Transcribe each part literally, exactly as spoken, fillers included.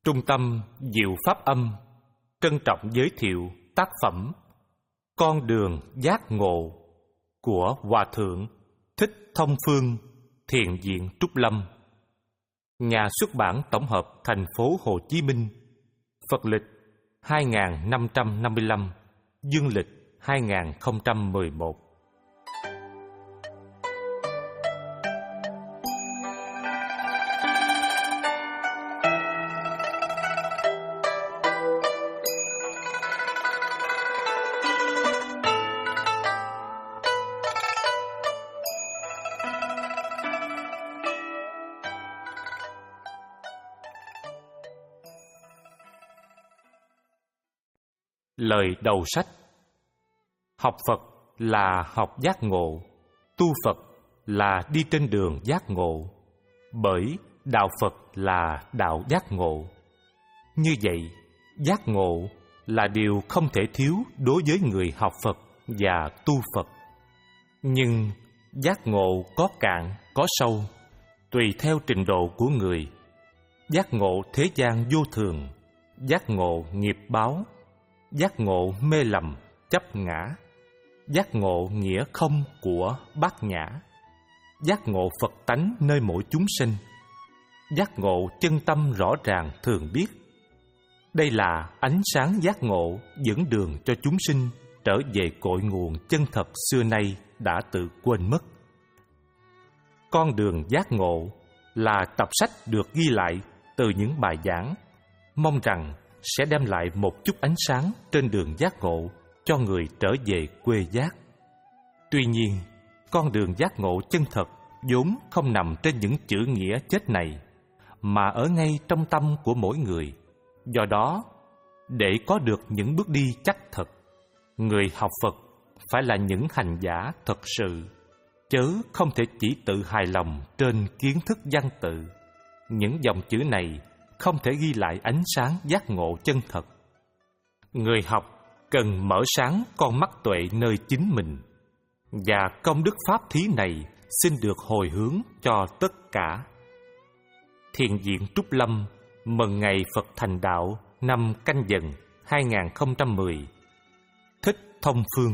Trung tâm Diệu Pháp Âm trân trọng giới thiệu tác phẩm Con đường giác ngộ của Hòa Thượng Thích Thông Phương, Thiền viện Trúc Lâm, nhà xuất bản tổng hợp thành phố Hồ Chí Minh, Phật lịch hai nghìn năm trăm năm mươi lăm, dương lịch hai nghìn không trăm mười một. Lời đầu sách: học Phật là học giác ngộ, tu Phật là đi trên đường giác ngộ, bởi đạo Phật là đạo giác ngộ. Như vậy, giác ngộ là điều không thể thiếu đối với người học Phật và tu Phật. Nhưng giác ngộ có cạn, có sâu, tùy theo trình độ của người. Giác ngộ thế gian vô thường, giác ngộ nghiệp báo, giác ngộ mê lầm, chấp ngã, giác ngộ nghĩa không của bát nhã, giác ngộ Phật tánh nơi mỗi chúng sinh, giác ngộ chân tâm rõ ràng thường biết. Đây là ánh sáng giác ngộ dẫn đường cho chúng sinh trở về cội nguồn chân thật xưa nay đã tự quên mất. Con đường giác ngộ là tập sách được ghi lại từ những bài giảng, mong rằng sẽ đem lại một chút ánh sáng trên đường giác ngộ cho người trở về quê giác. Tuy nhiên, con đường giác ngộ chân thật vốn không nằm trên những chữ nghĩa chết này, mà ở ngay trong tâm của mỗi người. Do đó, để có được những bước đi chắc thật, người học Phật phải là những hành giả thật sự, chớ không thể chỉ tự hài lòng trên kiến thức văn tự. Những dòng chữ này không thể ghi lại ánh sáng giác ngộ chân thật. Người học cần mở sáng con mắt tuệ nơi chính mình, và công đức pháp thí này xin được hồi hướng cho tất cả. Thiền viện Trúc Lâm mừng ngày Phật thành đạo năm Canh Dần hai nghìn không trăm mười. Thích Thông Phương.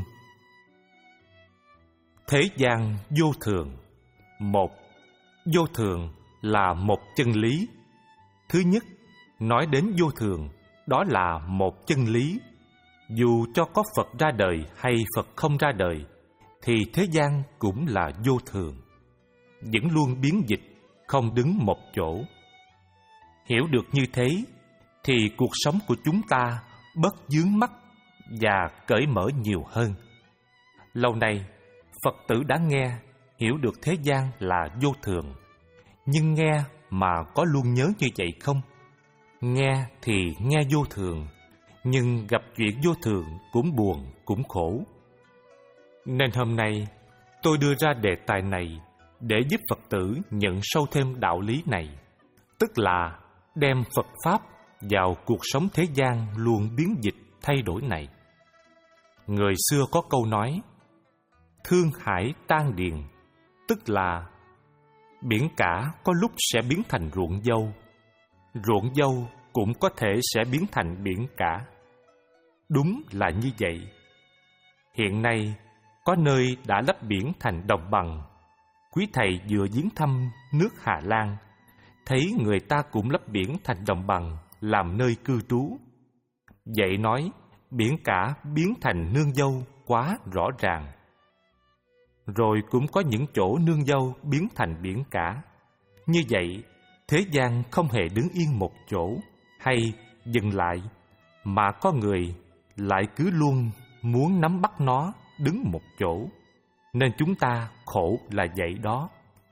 Thế gian vô thường. Một, vô thường là một chân lý. Thứ nhất, nói đến vô thường, đó là một chân lý. Dù cho có Phật ra đời hay Phật không ra đời, thì thế gian cũng là vô thường, vẫn luôn biến dịch, không đứng một chỗ. Hiểu được như thế, thì cuộc sống của chúng ta bớt vướng mắc và cởi mở nhiều hơn. Lâu nay, Phật tử đã nghe, hiểu được thế gian là vô thường, nhưng nghe mà có luôn nhớ như vậy không? Nghe thì nghe vô thường, nhưng gặp chuyện vô thường cũng buồn, cũng khổ. Nên hôm nay tôi đưa ra đề tài này để giúp Phật tử nhận sâu thêm đạo lý này, tức là đem Phật Pháp vào cuộc sống thế gian luôn biến dịch thay đổi này. Người xưa có câu nói: thương hải tan điền, tức là biển cả có lúc sẽ biến thành ruộng dâu, ruộng dâu cũng có thể sẽ biến thành biển cả. Đúng là như vậy. Hiện nay, có nơi đã lấp biển thành đồng bằng. Quý thầy vừa viếng thăm nước Hà Lan, thấy người ta cũng lấp biển thành đồng bằng làm nơi cư trú. Vậy nói, biển cả biến thành nương dâu quá rõ ràng. Rồi cũng có những chỗ nương dâu biến thành biển cả. Như vậy, thế gian không hề đứng yên một chỗ hay dừng lại, mà có người lại cứ luôn muốn nắm bắt nó đứng một chỗ. Nên chúng ta khổ là vậy đó.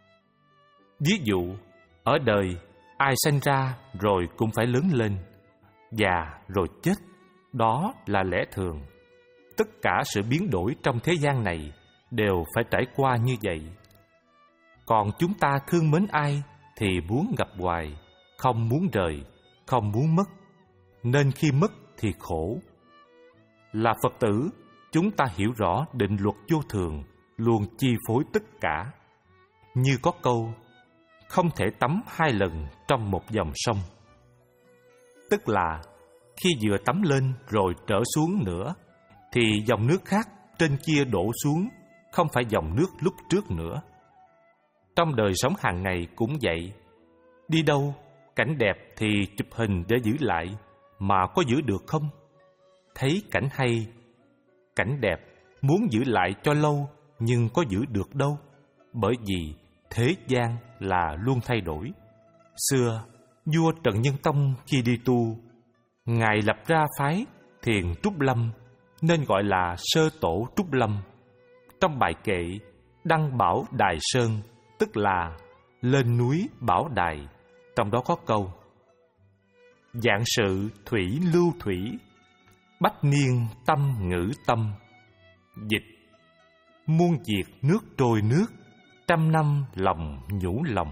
Ví dụ, ở đời, ai sanh ra rồi cũng phải lớn lên, già rồi chết, đó là lẽ thường. Tất cả sự biến đổi trong thế gian này đều phải trải qua như vậy. Còn chúng ta thương mến ai thì muốn gặp hoài, không muốn rời, không muốn mất, nên khi mất thì khổ. Là Phật tử, chúng ta hiểu rõ định luật vô thường luôn chi phối tất cả. Như có câu, không thể tắm hai lần trong một dòng sông. tức là khi vừa tắm lên rồi trở xuống nữa, thì dòng nước khác trên kia đổ xuống, không phải dòng nước lúc trước nữa. Trong đời sống hàng ngày cũng vậy. Đi đâu, cảnh đẹp thì chụp hình để giữ lại, mà có giữ được không? Thấy cảnh hay, cảnh đẹp, muốn giữ lại cho lâu, nhưng có giữ được đâu, bởi vì thế gian là luôn thay đổi. Xưa, vua Trần Nhân Tông khi đi tu, Ngài lập ra phái Thiền Trúc Lâm, nên gọi là Sơ Tổ Trúc Lâm. Trong bài kệ Đăng Bảo Đài Sơn, tức là lên núi bảo đài, trong đó có câu: Dạng sự thủy lưu thủy, bách niên tâm ngữ tâm. Dịch: muôn diệt nước trôi nước, trăm năm lòng nhủ lòng.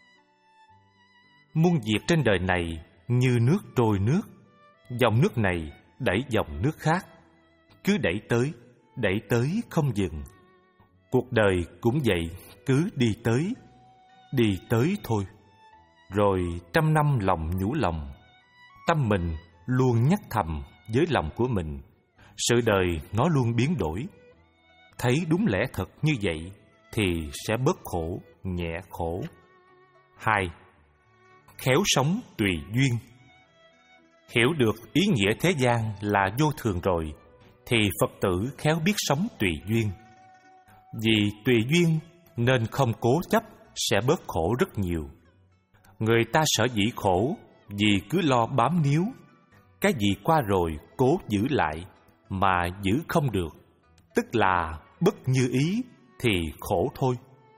Muôn diệt trên đời này như nước trôi nước, dòng nước này đẩy dòng nước khác, cứ đẩy tới, đẩy tới không dừng. Cuộc đời cũng vậy, cứ đi tới, đi tới thôi. Rồi trăm năm lòng nhủ lòng, tâm mình luôn nhắc thầm với lòng của mình, sự đời nó luôn biến đổi. Thấy đúng lẽ thật như vậy thì sẽ bớt khổ, nhẹ khổ. Hai, khéo sống tùy duyên. Hiểu được ý nghĩa thế gian là vô thường rồi, thì Phật tử khéo biết sống tùy duyên. Vì tùy duyên nên không cố chấp, sẽ bớt khổ rất nhiều. Người ta sở dĩ khổ vì cứ lo bám níu. Cái gì qua rồi cố giữ lại, mà giữ không được, tức là bất như ý thì khổ thôi.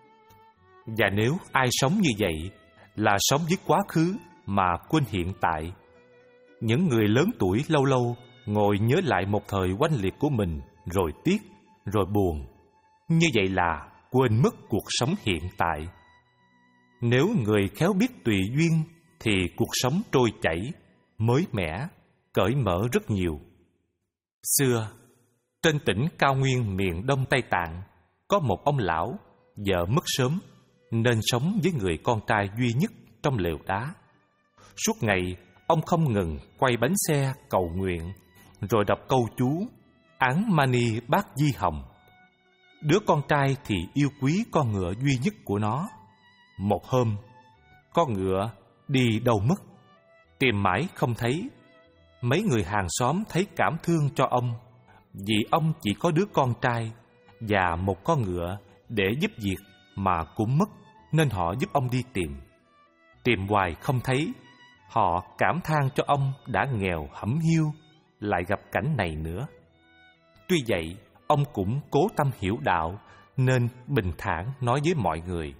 Và nếu ai sống như vậy là sống với quá khứ mà quên hiện tại. Những người lớn tuổi lâu lâu ngồi nhớ lại một thời oanh liệt của mình, rồi tiếc, rồi buồn. Như vậy là quên mất cuộc sống hiện tại. Nếu người khéo biết tùy duyên thì cuộc sống trôi chảy, mới mẻ, cởi mở rất nhiều. Xưa, trên tỉnh cao nguyên miền Đông Tây Tạng, có một ông lão, vợ mất sớm, nên sống với người con trai duy nhất trong lều đá. Suốt ngày, ông không ngừng quay bánh xe cầu nguyện, rồi đọc câu chú Án Mani Bát Di Hồng. Đứa con trai thì yêu quý con ngựa duy nhất của nó. Một hôm, con ngựa đi đâu mất, tìm mãi không thấy. Mấy người hàng xóm thấy cảm thương cho ông, vì ông chỉ có đứa con trai và một con ngựa để giúp việc mà cũng mất, nên họ giúp ông đi tìm. Tìm hoài không thấy, họ cảm than cho ông đã nghèo hẩm hiu, lại gặp cảnh này nữa. Tuy vậy, ông cũng cố tâm hiểu đạo, nên bình thản nói với mọi người: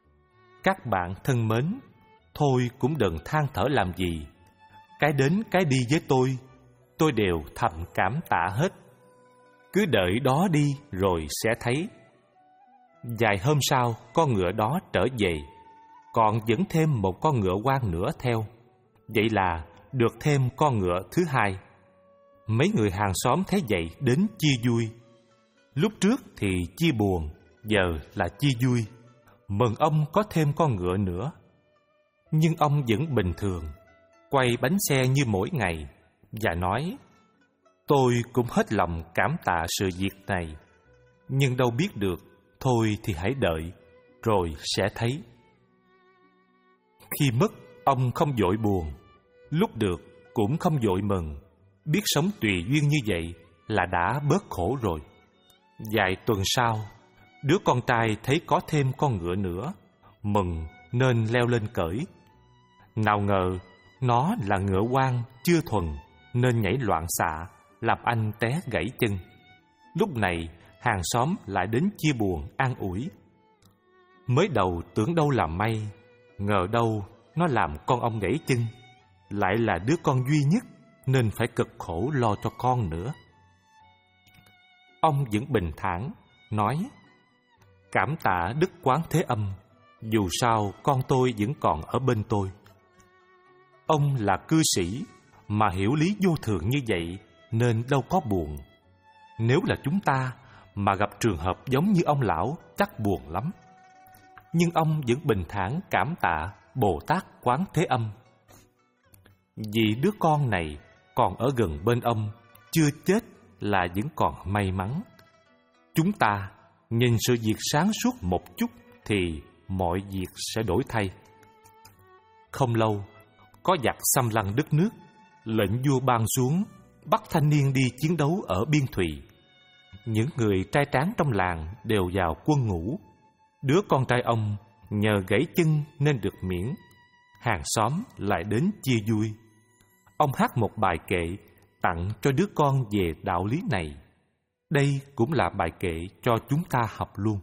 Các bạn thân mến, thôi cũng đừng than thở làm gì. Cái đến cái đi với tôi, tôi đều thầm cảm tạ hết. Cứ đợi đó đi rồi sẽ thấy. Vài hôm sau, con ngựa đó trở về, còn dẫn thêm một con ngựa quan nữa theo. Vậy là được thêm con ngựa thứ hai. Mấy người hàng xóm thấy vậy đến chia vui. Lúc trước thì chia buồn, giờ là chia vui, mừng ông có thêm con ngựa nữa. Nhưng ông vẫn bình thường, quay bánh xe như mỗi ngày, và nói: Tôi cũng hết lòng cảm tạ sự việc này, nhưng đâu biết được, thôi thì hãy đợi, rồi sẽ thấy. Khi mất, ông không vội buồn, lúc được cũng không vội mừng. Biết sống tùy duyên như vậy là đã bớt khổ rồi. Vài tuần sau, đứa con trai thấy có thêm con ngựa nữa, mừng nên leo lên cởi. Nào ngờ nó là ngựa quan chưa thuần, nên nhảy loạn xạ, làm anh té gãy chân. Lúc này hàng xóm lại đến chia buồn an ủi. Mới đầu tưởng đâu là may, ngờ đâu nó làm con ông gãy chân, lại là đứa con duy nhất nên phải cực khổ lo cho con nữa. Ông vẫn bình thản nói: Cảm tạ Đức Quán Thế Âm, dù sao con tôi vẫn còn ở bên tôi. Ông là cư sĩ mà hiểu lý vô thường như vậy nên đâu có buồn. Nếu là chúng ta mà gặp trường hợp giống như ông lão chắc buồn lắm. Nhưng ông vẫn bình thản cảm tạ Bồ Tát Quán Thế Âm. Vì đứa con này còn ở gần bên ông, chưa chết là vẫn còn may mắn. Chúng ta nhìn sự việc sáng suốt một chút thì mọi việc sẽ đổi thay. Không lâu, có giặc xâm lăng đất nước, lệnh vua ban xuống bắt thanh niên đi chiến đấu ở biên thùy. Những người trai tráng trong làng đều vào quân ngũ. Đứa con trai ông nhờ gãy chân nên được miễn. Hàng xóm lại đến chia vui. Ông hát một bài kệ tặng cho đứa con về đạo lý này. Đây cũng là bài kệ cho chúng ta học luôn.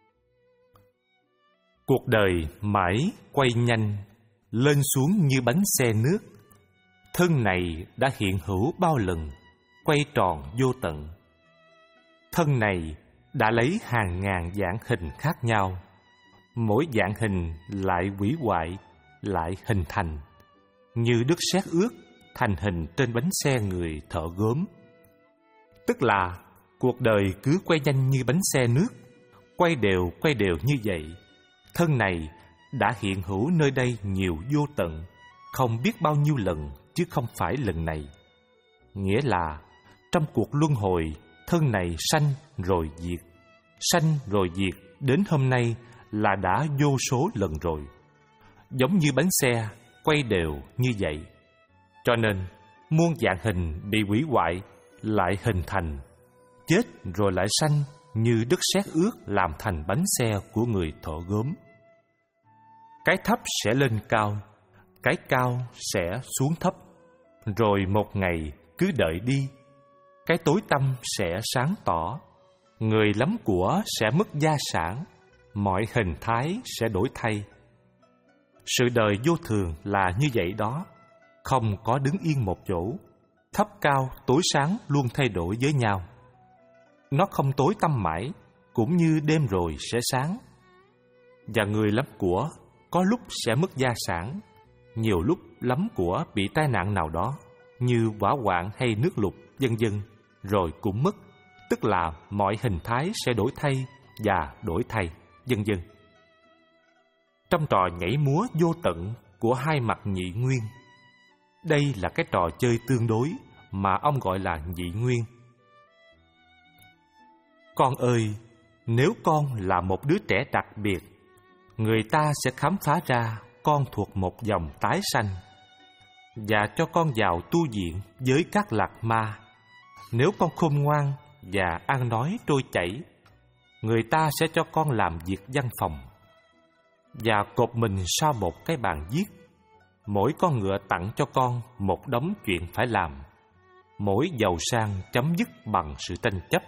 Cuộc đời mãi quay nhanh, lên xuống như bánh xe nước. Thân này đã hiện hữu bao lần, quay tròn vô tận. Thân này đã lấy hàng ngàn dạng hình khác nhau. Mỗi dạng hình lại hủy hoại, lại hình thành. Như đất sét ướt thành hình trên bánh xe người thợ gốm. Tức là cuộc đời cứ quay nhanh như bánh xe nước, quay đều quay đều như vậy. Thân này đã hiện hữu nơi đây nhiều vô tận, không biết bao nhiêu lần chứ không phải lần này. Nghĩa là trong cuộc luân hồi, thân này sanh rồi diệt, sanh rồi diệt đến hôm nay là đã vô số lần rồi. Giống như bánh xe quay đều như vậy. Cho nên muôn dạng hình bị hủy hoại lại hình thành, chết rồi lại sanh như đất sét ướt làm thành bánh xe của người thợ gốm. Cái thấp sẽ lên cao, cái cao sẽ xuống thấp, rồi một ngày cứ đợi đi. Cái tối tăm sẽ sáng tỏ, người lắm của sẽ mất gia sản, mọi hình thái sẽ đổi thay. Sự đời vô thường là như vậy đó, không có đứng yên một chỗ, thấp cao tối sáng luôn thay đổi với nhau. Nó không tối tăm mãi, cũng như đêm rồi sẽ sáng. Và người lắm của có lúc sẽ mất gia sản, nhiều lúc lắm của bị tai nạn nào đó, như hỏa hoạn hay nước lụt, vân vân, rồi cũng mất, tức là mọi hình thái sẽ đổi thay và đổi thay, vân vân. Trong trò nhảy múa vô tận của hai mặt nhị nguyên, đây là cái trò chơi tương đối mà ông gọi là nhị nguyên. Con ơi, nếu con là một đứa trẻ đặc biệt, người ta sẽ khám phá ra con thuộc một dòng tái sanh và cho con vào tu viện với các lạc ma. Nếu con khôn ngoan và ăn nói trôi chảy, người ta sẽ cho con làm việc văn phòng và cột mình sau một cái bàn viết. Mỗi con ngựa tặng cho con một đống chuyện phải làm. Mỗi giàu sang chấm dứt bằng sự tranh chấp.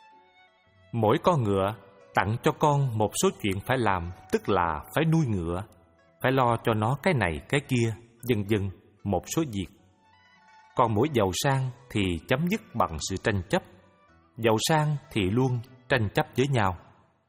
Mỗi con ngựa tặng cho con một số chuyện phải làm, tức là phải nuôi ngựa, phải lo cho nó cái này cái kia, vân vân, một số việc. Còn mỗi giàu sang thì chấm dứt bằng sự tranh chấp. Giàu sang thì luôn tranh chấp với nhau.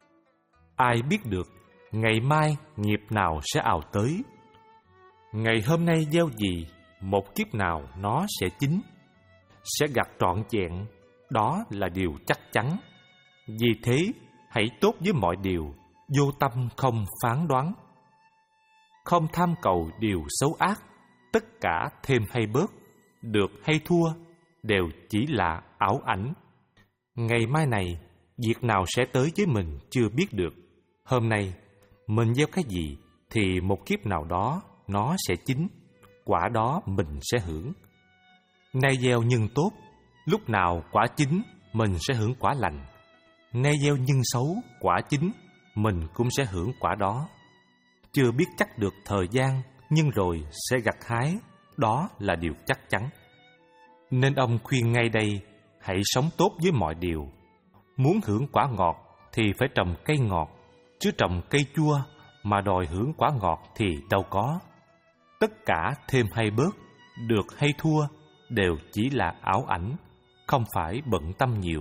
Ai biết được ngày mai nghiệp nào sẽ ào tới. Ngày hôm nay gieo gì, một kiếp nào nó sẽ chín, sẽ gặt trọn vẹn, đó là điều chắc chắn. Vì thế, hãy tốt với mọi điều, vô tâm không phán đoán. Không tham cầu điều xấu ác, tất cả thêm hay bớt, được hay thua, đều chỉ là ảo ảnh. Ngày mai này, việc nào sẽ tới với mình chưa biết được. Hôm nay, mình gieo cái gì, thì một kiếp nào đó nó sẽ chín, quả đó mình sẽ hưởng. Nay gieo nhân tốt, lúc nào quả chín, mình sẽ hưởng quả lành. Nay gieo nhân xấu, quả chín, mình cũng sẽ hưởng quả đó. Chưa biết chắc được thời gian, nhưng rồi sẽ gặt hái, đó là điều chắc chắn. Nên ông khuyên ngay đây, hãy sống tốt với mọi điều. Muốn hưởng quả ngọt thì phải trồng cây ngọt, chứ trồng cây chua mà đòi hưởng quả ngọt thì đâu có. Tất cả thêm hay bớt, được hay thua, đều chỉ là ảo ảnh, không phải bận tâm nhiều.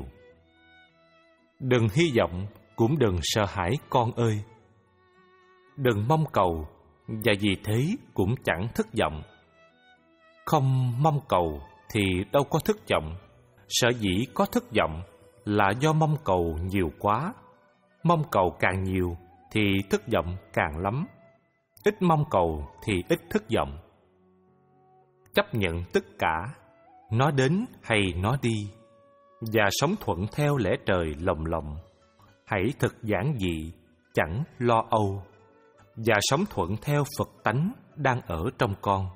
Đừng hy vọng, cũng đừng sợ hãi con ơi. Đừng mong cầu, và vì thế cũng chẳng thất vọng. Không mong cầu thì đâu có thất vọng. Sở dĩ có thất vọng là do mong cầu nhiều quá. Mong cầu càng nhiều thì thất vọng càng lắm. Ít mong cầu thì ít thất vọng. chấp nhận tất cả, nó đến hay nó đi, và sống thuận theo lẽ trời lồng lộng. Hãy thật giản dị, chẳng lo âu, và sống thuận theo Phật tánh đang ở trong con.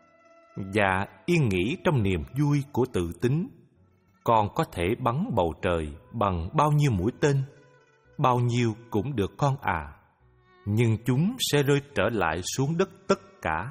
Và yên nghỉ trong niềm vui của tự tính. Con có thể bắn bầu trời bằng bao nhiêu mũi tên, bao nhiêu cũng được con à, nhưng chúng sẽ rơi trở lại xuống đất tất cả.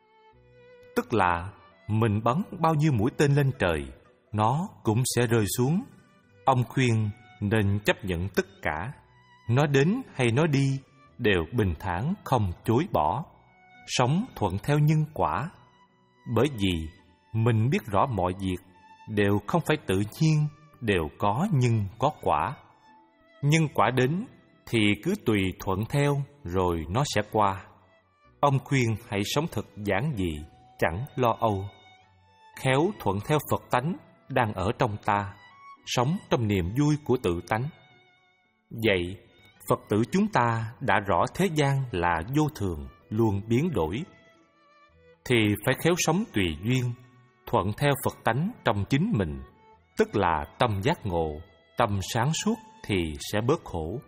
Tức là mình bắn bao nhiêu mũi tên lên trời, nó cũng sẽ rơi xuống. Ông khuyên nên chấp nhận tất cả, nó đến hay nó đi đều bình thản không chối bỏ, sống thuận theo nhân quả. Bởi vì mình biết rõ mọi việc đều không phải tự nhiên, đều có nhân có quả. Nhân quả đến thì cứ tùy thuận theo rồi nó sẽ qua. Ông khuyên hãy sống thật giản dị, chẳng lo âu, khéo thuận theo Phật tánh đang ở trong ta, sống trong niềm vui của tự tánh. Vậy, Phật tử chúng ta đã rõ thế gian là vô thường, luôn biến đổi, thì phải khéo sống tùy duyên, thuận theo Phật tánh trong chính mình, tức là tâm giác ngộ, tâm sáng suốt thì sẽ bớt khổ.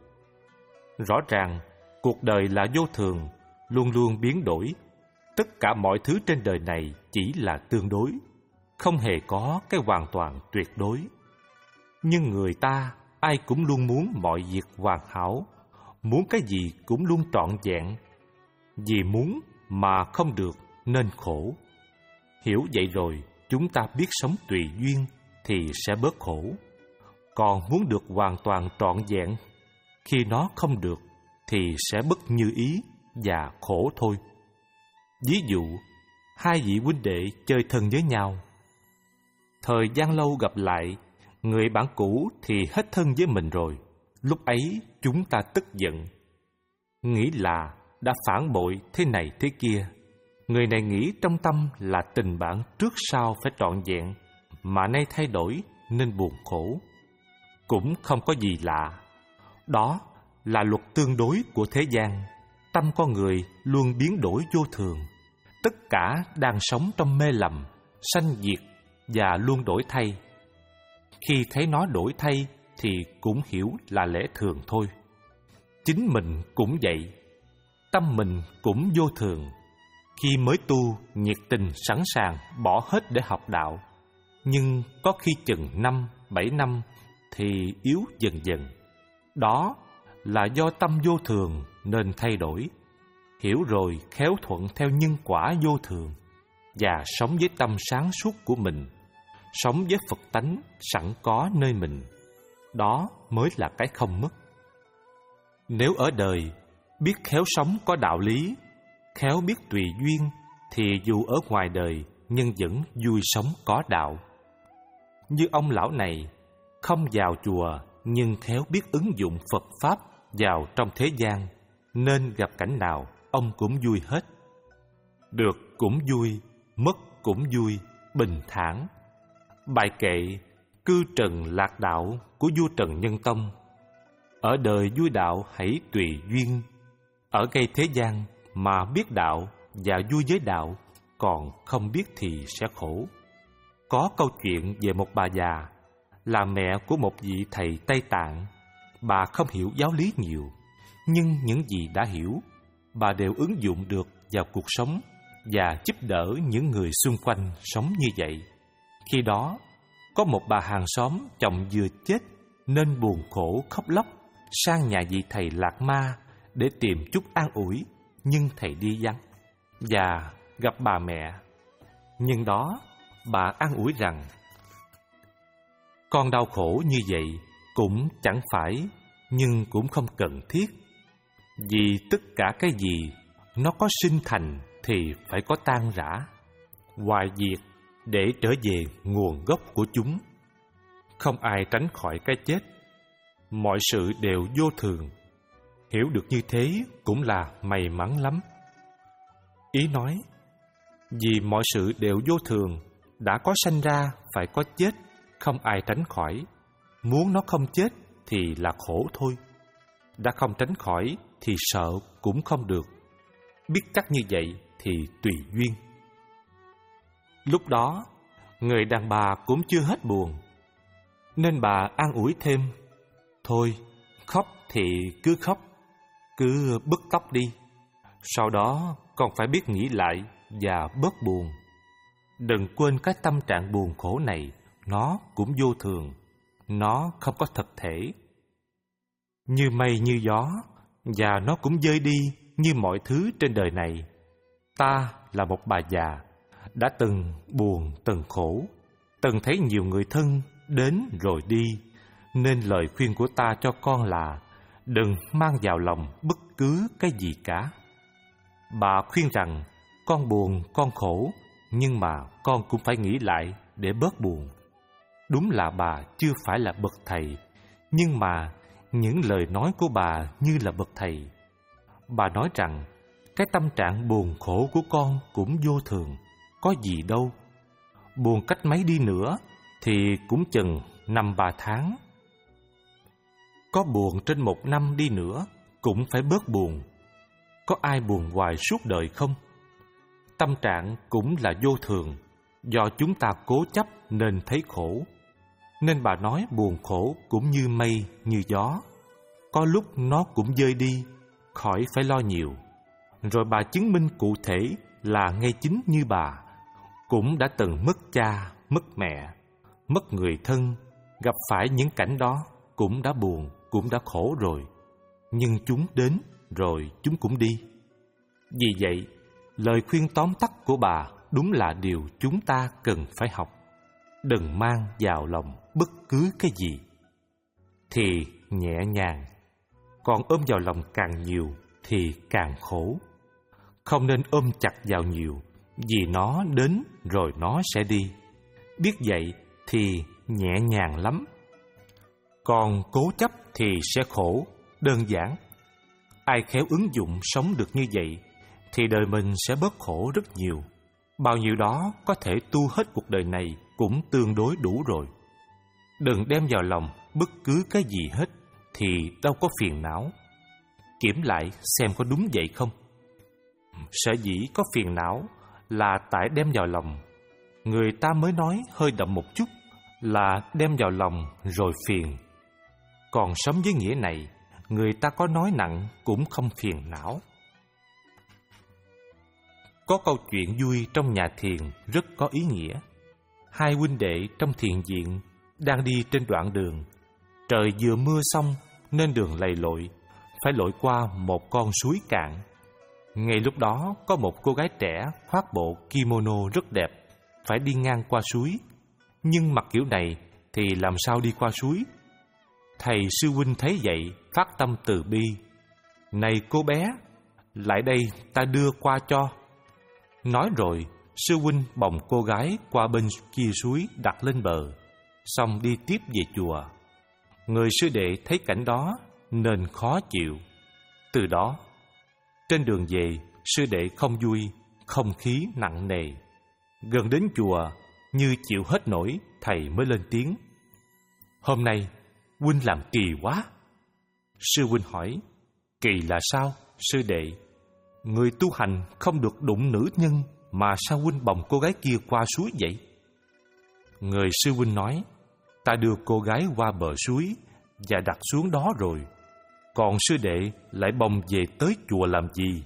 Rõ ràng, cuộc đời là vô thường, luôn luôn biến đổi. Tất cả mọi thứ trên đời này chỉ là tương đối, không hề có cái hoàn toàn tuyệt đối. Nhưng người ta ai cũng luôn muốn mọi việc hoàn hảo, muốn cái gì cũng luôn trọn vẹn. Vì muốn mà không được nên khổ. Hiểu vậy rồi, chúng ta biết sống tùy duyên thì sẽ bớt khổ. Còn muốn được hoàn toàn trọn vẹn, khi nó không được thì sẽ bất như ý và khổ thôi. Ví dụ, hai vị huynh đệ chơi thân với nhau. Thời gian lâu gặp lại, người bạn cũ thì hết thân với mình rồi. Lúc ấy chúng ta tức giận, nghĩ là đã phản bội thế này thế kia. Người này nghĩ trong tâm là tình bạn trước sau phải trọn vẹn, mà nay thay đổi nên buồn khổ. Cũng không có gì lạ. Đó là luật tương đối của thế gian. Tâm con người luôn biến đổi vô thường. Tất cả đang sống trong mê lầm, sanh diệt và luôn đổi thay. Khi thấy nó đổi thay thì cũng hiểu là lẽ thường thôi. Chính mình cũng vậy. Tâm mình cũng vô thường. Khi mới tu, nhiệt tình sẵn sàng bỏ hết để học đạo. Nhưng có khi chừng năm, bảy năm thì yếu dần dần. Đó là do tâm vô thường nên thay đổi. Hiểu rồi khéo thuận theo nhân quả vô thường và sống với tâm sáng suốt của mình, sống với Phật tánh sẵn có nơi mình. Đó mới là cái không mất. Nếu ở đời biết khéo sống có đạo lý, khéo biết tùy duyên, thì dù ở ngoài đời nhân vẫn vui sống có đạo. Như ông lão này, không vào chùa nhưng khéo biết ứng dụng Phật Pháp vào trong thế gian, nên gặp cảnh nào ông cũng vui hết. Được cũng vui, mất cũng vui, bình thản. Bài kệ Cư Trần Lạc Đạo của vua Trần Nhân Tông. Ở đời vui đạo hãy tùy duyên. Ở ngay thế gian mà biết đạo và vui với đạo, còn không biết thì sẽ khổ. Có câu chuyện về một bà già, là mẹ của một vị thầy Tây Tạng. Bà không hiểu giáo lý nhiều, nhưng những gì đã hiểu, bà đều ứng dụng được vào cuộc sống và giúp đỡ những người xung quanh sống như vậy. Khi đó, có một bà hàng xóm chồng vừa chết nên buồn khổ khóc lóc, sang nhà vị thầy Lạc Ma để tìm chút an ủi, nhưng thầy đi vắng và gặp bà mẹ. Nhưng đó, bà an ủi rằng con đau khổ như vậy cũng chẳng phải, nhưng cũng không cần thiết. Vì tất cả cái gì nó có sinh thành thì phải có tan rã. Ngoài việc để trở về nguồn gốc của chúng, không ai tránh khỏi cái chết. Mọi sự đều vô thường. Hiểu được như thế cũng là may mắn lắm. Ý nói, vì mọi sự đều vô thường, đã có sanh ra phải có chết, không ai tránh khỏi. Muốn nó không chết thì là khổ thôi. Đã không tránh khỏi thì sợ cũng không được. Biết chắc như vậy thì tùy duyên. Lúc đó, người đàn bà cũng chưa hết buồn, nên bà an ủi thêm: thôi, khóc thì cứ khóc, cứ bứt tóc đi. Sau đó con phải biết nghĩ lại và bớt buồn. Đừng quên cái tâm trạng buồn khổ này, nó cũng vô thường, nó không có thực thể. Như mây như gió, và nó cũng rơi đi như mọi thứ trên đời này. Ta là một bà già, đã từng buồn, từng khổ, từng thấy nhiều người thân đến rồi đi, nên lời khuyên của ta cho con là đừng mang vào lòng bất cứ cái gì cả. Bà khuyên rằng con buồn, con khổ, nhưng mà con cũng phải nghĩ lại để bớt buồn. Đúng là bà chưa phải là bậc thầy, nhưng mà những lời nói của bà như là bậc thầy. Bà nói rằng cái tâm trạng buồn khổ của con cũng vô thường, có gì đâu. Buồn cách mấy đi nữa thì cũng chừng năm ba tháng. Có buồn trên một năm đi nữa cũng phải bớt buồn. Có ai buồn hoài suốt đời không? Tâm trạng cũng là vô thường, do chúng ta cố chấp nên thấy khổ. Nên bà nói buồn khổ cũng như mây, như gió, có lúc nó cũng rơi đi, khỏi phải lo nhiều. Rồi bà chứng minh cụ thể là ngay chính như bà cũng đã từng mất cha, mất mẹ, mất người thân, gặp phải những cảnh đó cũng đã buồn, cũng đã khổ rồi. Nhưng chúng đến rồi chúng cũng đi. Vì vậy, lời khuyên tóm tắt của bà đúng là điều chúng ta cần phải học. Đừng mang vào lòng bất cứ cái gì. Thì nhẹ nhàng, còn ôm vào lòng càng nhiều thì càng khổ. Không nên ôm chặt vào nhiều, vì nó đến rồi nó sẽ đi. Biết vậy thì nhẹ nhàng lắm. Còn cố chấp thì sẽ khổ, đơn giản. Ai khéo ứng dụng sống được như vậy thì đời mình sẽ bớt khổ rất nhiều. Bao nhiêu đó có thể tu hết cuộc đời này cũng tương đối đủ rồi. Đừng đem vào lòng bất cứ cái gì hết thì đâu có phiền não. Kiểm lại xem có đúng vậy không. Sở dĩ có phiền não là tại đem vào lòng. Người ta mới nói hơi đậm một chút là đem vào lòng rồi phiền. Còn sống với nghĩa này, người ta có nói nặng cũng không phiền não. Có câu chuyện vui trong nhà thiền rất có ý nghĩa. Hai huynh đệ trong thiền viện đang đi trên đoạn đường. Trời vừa mưa xong nên đường lầy lội, phải lội qua một con suối cạn. Ngay lúc đó có một cô gái trẻ khoác bộ kimono rất đẹp, phải đi ngang qua suối. Nhưng mặc kiểu này thì làm sao đi qua suối? Thầy sư huynh thấy vậy phát tâm từ bi: này cô bé, lại đây ta đưa qua cho. Nói rồi sư huynh bồng cô gái qua bên kia suối đặt lên bờ, xong đi tiếp về chùa. Người sư đệ thấy cảnh đó nên khó chịu. Từ đó trên đường về, sư đệ không vui, không khí nặng nề. Gần đến chùa, như chịu hết nổi, thầy mới lên tiếng: hôm nay huynh làm kỳ quá. Sư huynh hỏi: kỳ là sao sư đệ? Người tu hành không được đụng nữ nhân, mà sao huynh bồng cô gái kia qua suối vậy? Người sư huynh nói: ta đưa cô gái qua bờ suối và đặt xuống đó rồi, còn sư đệ lại bồng về tới chùa làm gì?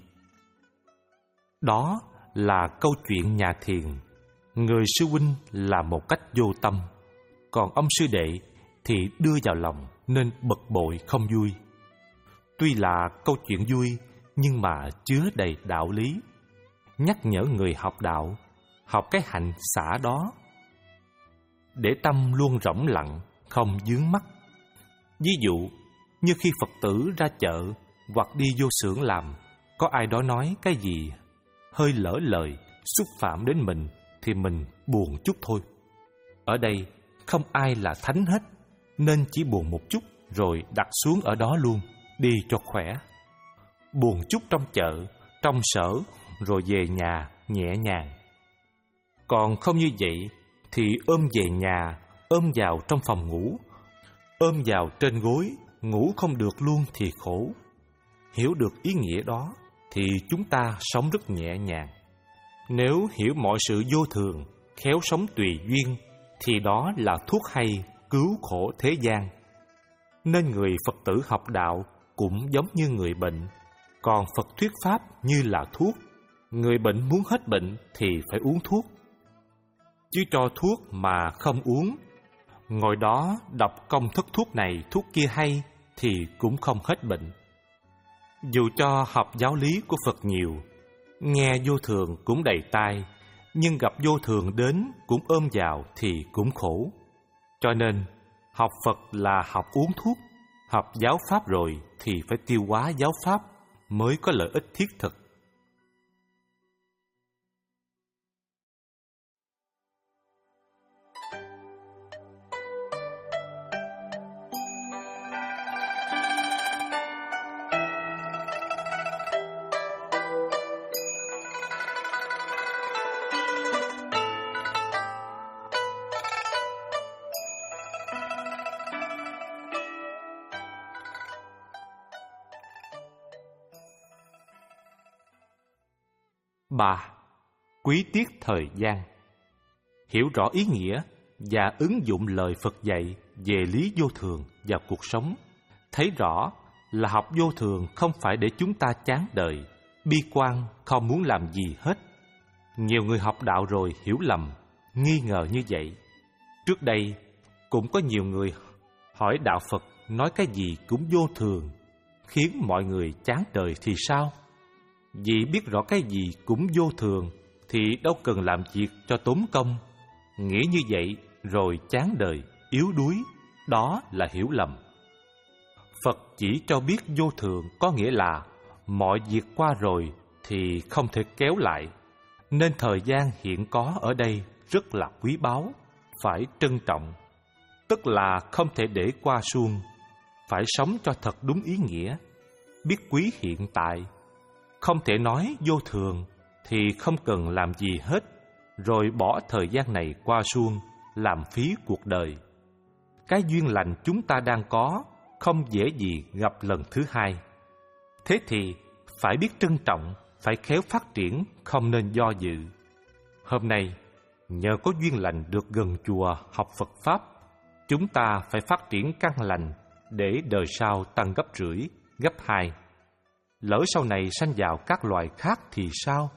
Đó là câu chuyện nhà thiền. Người sư huynh là một cách vô tâm, còn ông sư đệ thì đưa vào lòng nên bực bội không vui. Tuy là câu chuyện vui, nhưng mà chứa đầy đạo lý, nhắc nhở người học đạo học cái hạnh xả đó, để tâm luôn rỗng lặng, không vướng mắc. Ví dụ như khi Phật tử ra chợ hoặc đi vô xưởng làm, có ai đó nói cái gì hơi lỡ lời, xúc phạm đến mình thì mình buồn chút thôi. Ở đây không ai là thánh hết, nên chỉ buồn một chút rồi đặt xuống ở đó luôn, đi cho khỏe. Buồn chút trong chợ, trong sở, rồi về nhà nhẹ nhàng. Còn không như vậy thì ôm về nhà, ôm vào trong phòng ngủ, ôm vào trên gối, ngủ không được luôn thì khổ. Hiểu được ý nghĩa đó thì chúng ta sống rất nhẹ nhàng. Nếu hiểu mọi sự vô thường khéo sống tùy duyên, thì đó là thuốc hay cứu khổ thế gian. Nên người Phật tử học đạo cũng giống như người bệnh, còn Phật thuyết pháp như là thuốc. Người bệnh muốn hết bệnh thì phải uống thuốc, chứ cho thuốc mà không uống, ngồi đó đọc công thức thuốc này thuốc kia hay thì cũng không hết bệnh. Dù cho học giáo lý của Phật nhiều, nghe vô thường cũng đầy tai, nhưng gặp vô thường đến cũng ôm vào thì cũng khổ. Cho nên học Phật là học uống thuốc, học giáo pháp rồi thì phải tiêu hóa giáo pháp mới có lợi ích thiết thực. Ba. Quý tiết thời gian. Hiểu rõ ý nghĩa và ứng dụng lời Phật dạy về lý vô thường vào cuộc sống. Thấy rõ là học vô thường không phải để chúng ta chán đời, bi quan, không muốn làm gì hết. Nhiều người học đạo rồi hiểu lầm, nghi ngờ như vậy. Trước đây cũng có nhiều người hỏi đạo Phật nói cái gì cũng vô thường, khiến mọi người chán đời thì sao? Vì biết rõ cái gì cũng vô thường thì đâu cần làm việc cho tốn công. Nghĩ như vậy rồi chán đời, yếu đuối, đó là hiểu lầm. Phật chỉ cho biết vô thường có nghĩa là mọi việc qua rồi thì không thể kéo lại, nên thời gian hiện có ở đây rất là quý báu, phải trân trọng. Tức là không thể để qua suông, phải sống cho thật đúng ý nghĩa, biết quý hiện tại. Không thể nói vô thường thì không cần làm gì hết, rồi bỏ thời gian này qua suông, làm phí cuộc đời. Cái duyên lành chúng ta đang có không dễ gì gặp lần thứ hai. Thế thì phải biết trân trọng, phải khéo phát triển, không nên do dự. Hôm nay, nhờ có duyên lành được gần chùa học Phật Pháp, chúng ta phải phát triển căn lành để đời sau tăng gấp rưỡi, gấp hai. Lỡ sau này sanh vào các loài khác thì sao?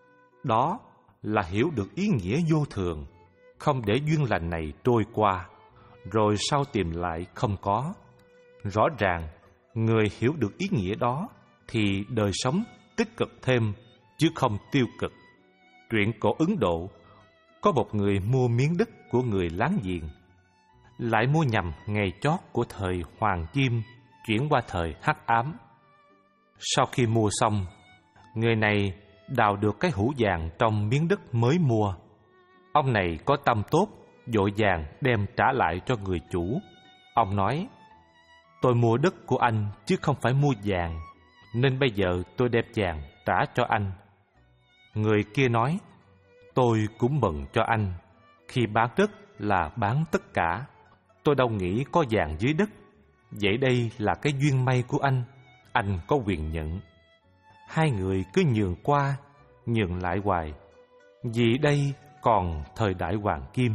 Đó là hiểu được ý nghĩa vô thường, không để duyên lành này trôi qua, rồi sau tìm lại không có. Rõ ràng, người hiểu được ý nghĩa đó thì đời sống tích cực thêm, chứ không tiêu cực. Truyện cổ Ấn Độ, có một người mua miếng đất của người láng giềng, lại mua nhầm ngày chót của thời Hoàng Kim, chuyển qua thời Hắc Ám. Sau khi mua xong, người này đào được cái hũ vàng trong miếng đất mới mua. Ông này có tâm tốt, vội vàng đem trả lại cho người chủ. Ông nói, tôi mua đất của anh chứ không phải mua vàng, nên bây giờ tôi đem vàng trả cho anh. Người kia nói, tôi cũng mừng cho anh, khi bán đất là bán tất cả. Tôi đâu nghĩ có vàng dưới đất, vậy đây là cái duyên may của anh, anh có quyền nhận. Hai người cứ nhường qua, nhường lại hoài, vì đây còn thời đại Hoàng Kim.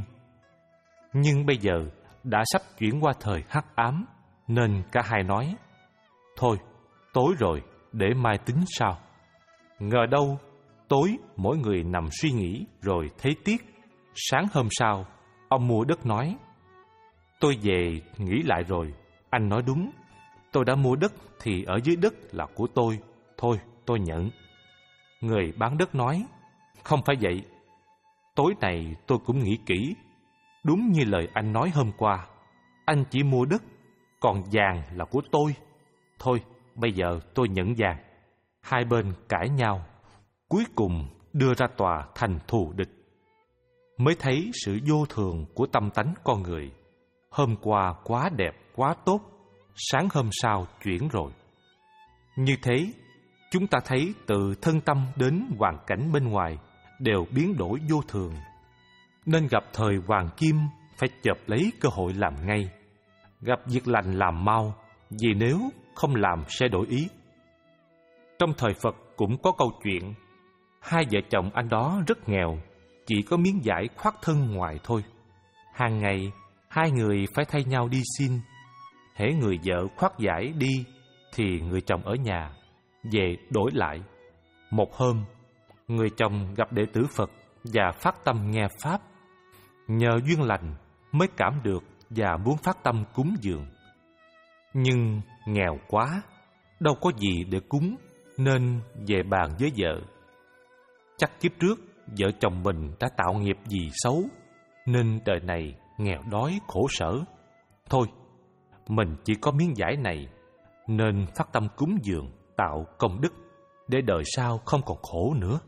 Nhưng bây giờ đã sắp chuyển qua thời Hắc Ám, nên cả hai nói, thôi, tối rồi, để mai tính sau. Ngờ đâu, tối mỗi người nằm suy nghĩ rồi thấy tiếc. Sáng hôm sau, ông mua đất nói, tôi về nghĩ lại rồi, anh nói đúng. Tôi đã mua đất thì ở dưới đất là của tôi, thôi tôi nhận. Người bán đất nói, không phải vậy. Tối này tôi cũng nghĩ kỹ, đúng như lời anh nói hôm qua. Anh chỉ mua đất, còn vàng là của tôi. Thôi, bây giờ tôi nhận vàng. Hai bên cãi nhau, cuối cùng đưa ra tòa thành thù địch. Mới thấy sự vô thường của tâm tánh con người. Hôm qua quá đẹp, quá tốt, sáng hôm sau chuyển rồi. Như thế, chúng ta thấy từ thân tâm đến hoàn cảnh bên ngoài đều biến đổi vô thường. Nên gặp thời Hoàng Kim phải chộp lấy cơ hội làm ngay. Gặp việc lành làm mau, vì nếu không làm sẽ đổi ý. Trong thời Phật cũng có câu chuyện, hai vợ chồng anh đó rất nghèo, chỉ có miếng vải khoác thân ngoài thôi. Hàng ngày, hai người phải thay nhau đi xin. Hễ người vợ khoác vải đi, thì người chồng ở nhà, về đổi lại. Một hôm, người chồng gặp đệ tử Phật và phát tâm nghe Pháp. Nhờ duyên lành mới cảm được và muốn phát tâm cúng dường. Nhưng nghèo quá, đâu có gì để cúng, nên về bàn với vợ. Chắc kiếp trước vợ chồng mình đã tạo nghiệp gì xấu, nên đời này nghèo đói khổ sở. Thôi, mình chỉ có miếng vải này, nên phát tâm cúng dường tạo công đức, để đời sau không còn khổ nữa.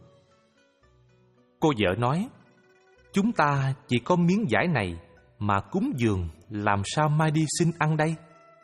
Cô vợ nói, chúng ta chỉ có miếng vải này mà cúng dường, làm sao mai đi xin ăn đây?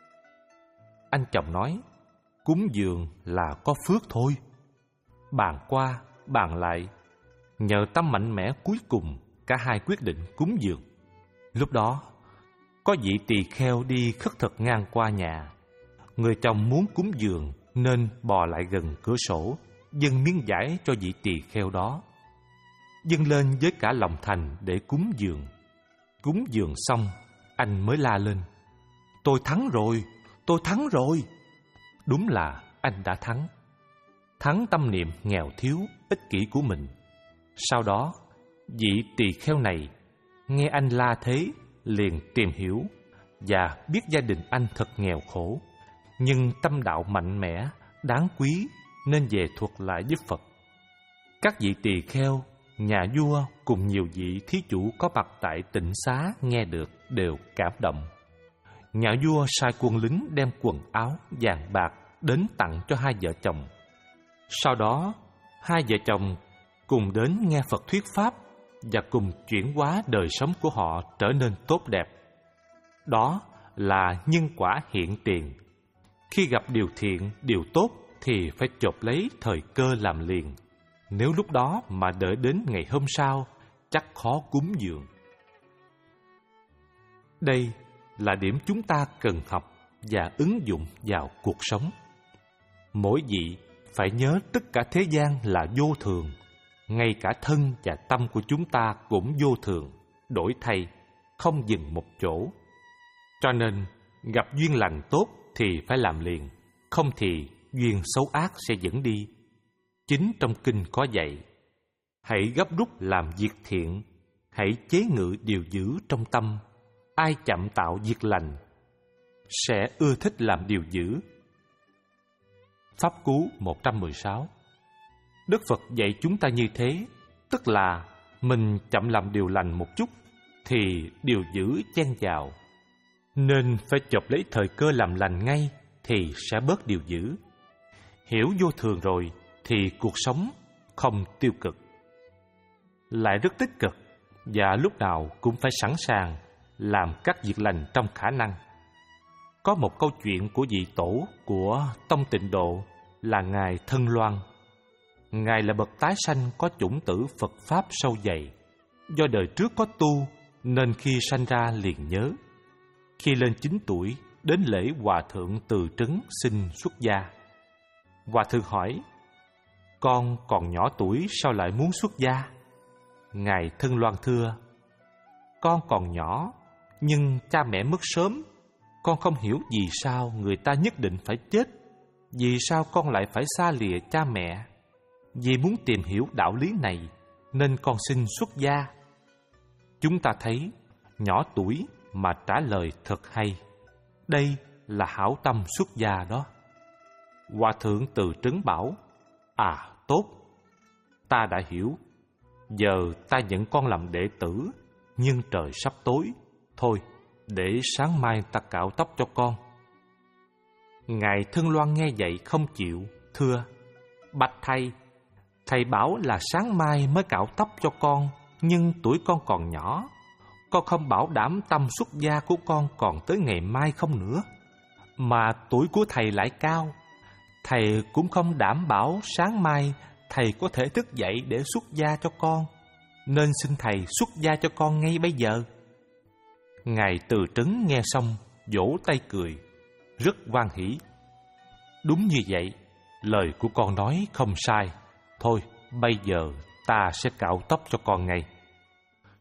Anh chồng nói, cúng dường là có phước thôi. Bàn qua, bàn lại, nhờ tâm mạnh mẽ cuối cùng, cả hai quyết định cúng dường. Lúc đó, có vị tỳ kheo đi khất thực ngang qua nhà. Người chồng muốn cúng dường nên bò lại gần cửa sổ, dâng miếng vải cho vị tỳ kheo đó. Dâng lên với cả lòng thành để cúng dường. Cúng dường xong, anh mới la lên, tôi thắng rồi, tôi thắng rồi. Đúng là anh đã thắng. Thắng tâm niệm nghèo thiếu, ích kỷ của mình. Sau đó, vị tỳ kheo này nghe anh la thế, liền tìm hiểu và biết gia đình anh thật nghèo khổ, nhưng tâm đạo mạnh mẽ, đáng quý, nên về thuộc lại với Phật. Các vị tỳ kheo, nhà vua cùng nhiều vị thí chủ có mặt tại tịnh xá nghe được đều cảm động. Nhà vua sai quân lính đem quần áo, vàng bạc đến tặng cho hai vợ chồng. Sau đó, hai vợ chồng cùng đến nghe Phật thuyết pháp và cùng chuyển hóa đời sống của họ trở nên tốt đẹp. Đó là nhân quả hiện tiền. Khi gặp điều thiện, điều tốt thì phải chộp lấy thời cơ làm liền. Nếu lúc đó mà đợi đến ngày hôm sau, chắc khó cúng dường. Đây là điểm chúng ta cần học và ứng dụng vào cuộc sống. Mỗi vị phải nhớ tất cả thế gian là vô thường, ngay cả thân và tâm của chúng ta cũng vô thường, đổi thay, không dừng một chỗ. Cho nên, gặp duyên lành tốt thì phải làm liền, không thì duyên xấu ác sẽ dẫn đi. Chính trong kinh có dạy, hãy gấp rút làm việc thiện, hãy chế ngự điều dữ trong tâm. Ai chậm tạo việc lành, sẽ ưa thích làm điều dữ. Pháp Cú một trăm mười sáu. Đức Phật dạy chúng ta như thế, tức là mình chậm làm điều lành một chút, thì điều dữ chen vào. Nên phải chộp lấy thời cơ làm lành ngay, thì sẽ bớt điều dữ. Hiểu vô thường rồi, thì cuộc sống không tiêu cực, lại rất tích cực, và lúc nào cũng phải sẵn sàng làm các việc lành trong khả năng. Có một câu chuyện của vị tổ của Tông Tịnh Độ là Ngài Thân Loan. Ngài là bậc tái sanh có chủng tử Phật Pháp sâu dày. Do đời trước có tu, nên khi sanh ra liền nhớ. Khi lên chín tuổi, đến lễ Hòa Thượng Từ Trấn xin xuất gia. Hòa Thượng hỏi, con còn nhỏ tuổi sao lại muốn xuất gia? Ngài Thân Loan thưa, con còn nhỏ, nhưng cha mẹ mất sớm. Con không hiểu vì sao người ta nhất định phải chết. Vì sao con lại phải xa lìa cha mẹ? Vì muốn tìm hiểu đạo lý này, nên con xin xuất gia. Chúng ta thấy, nhỏ tuổi mà trả lời thật hay. Đây là hảo tâm xuất gia đó. Hòa Thượng Từ Trấn bảo, à tốt, ta đã hiểu. Giờ ta nhận con làm đệ tử, nhưng trời sắp tối. Thôi, để sáng mai ta cạo tóc cho con. Ngài Thân Loan nghe vậy không chịu, thưa, bạch thầy, thầy bảo là sáng mai mới cạo tóc cho con, nhưng tuổi con còn nhỏ. Con không bảo đảm tâm xuất gia của con còn tới ngày mai không nữa. Mà tuổi của thầy lại cao, thầy cũng không đảm bảo sáng mai thầy có thể thức dậy để xuất gia cho con. Nên xin thầy xuất gia cho con ngay bây giờ. Ngài Từ Trấn nghe xong, vỗ tay cười, rất hoan hỉ. Đúng như vậy, lời của con nói không sai. Thôi, bây giờ ta sẽ cạo tóc cho con ngay.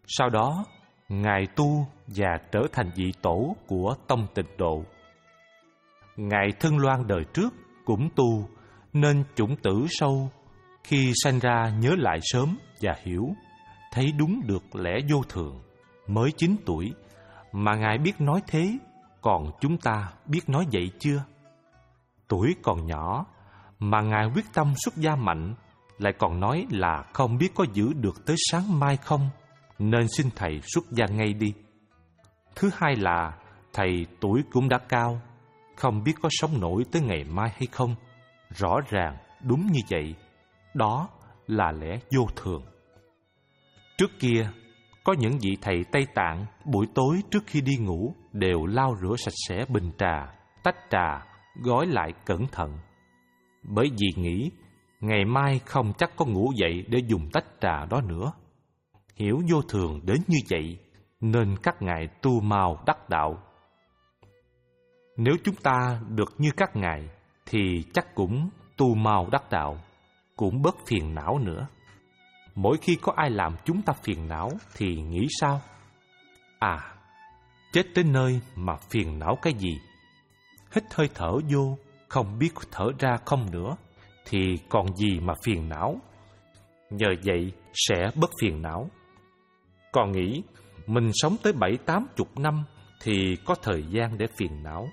Sau đó, Ngài tu và trở thành vị tổ của tông Tịnh Độ. Ngài Thân Loan đời trước cũng tu nên chủng tử sâu, khi sanh ra nhớ lại sớm và hiểu, thấy đúng được lẽ vô thường, mới chín tuổi, mà Ngài biết nói thế, còn chúng ta biết nói vậy chưa? Tuổi còn nhỏ, mà Ngài quyết tâm xuất gia mạnh, lại còn nói là không biết có giữ được tới sáng mai không, nên xin Thầy xuất gia ngay đi. Thứ hai là Thầy tuổi cũng đã cao, không biết có sống nổi tới ngày mai hay không. Rõ ràng đúng như vậy, đó là lẽ vô thường. Trước kia, có những vị thầy Tây Tạng buổi tối trước khi đi ngủ đều lau rửa sạch sẽ bình trà, tách trà, gói lại cẩn thận. Bởi vì nghĩ ngày mai không chắc có ngủ dậy để dùng tách trà đó nữa. Hiểu vô thường đến như vậy, nên các ngài tu mau đắc đạo. Nếu chúng ta được như các ngài, thì chắc cũng tu mau đắc đạo, cũng bớt phiền não nữa. Mỗi khi có ai làm chúng ta phiền não thì nghĩ sao? À, chết đến nơi mà phiền não cái gì? Hít hơi thở vô, không biết thở ra không nữa, thì còn gì mà phiền não? Nhờ vậy sẽ bớt phiền não. Còn nghĩ mình sống tới bảy tám chục năm thì có thời gian để phiền não.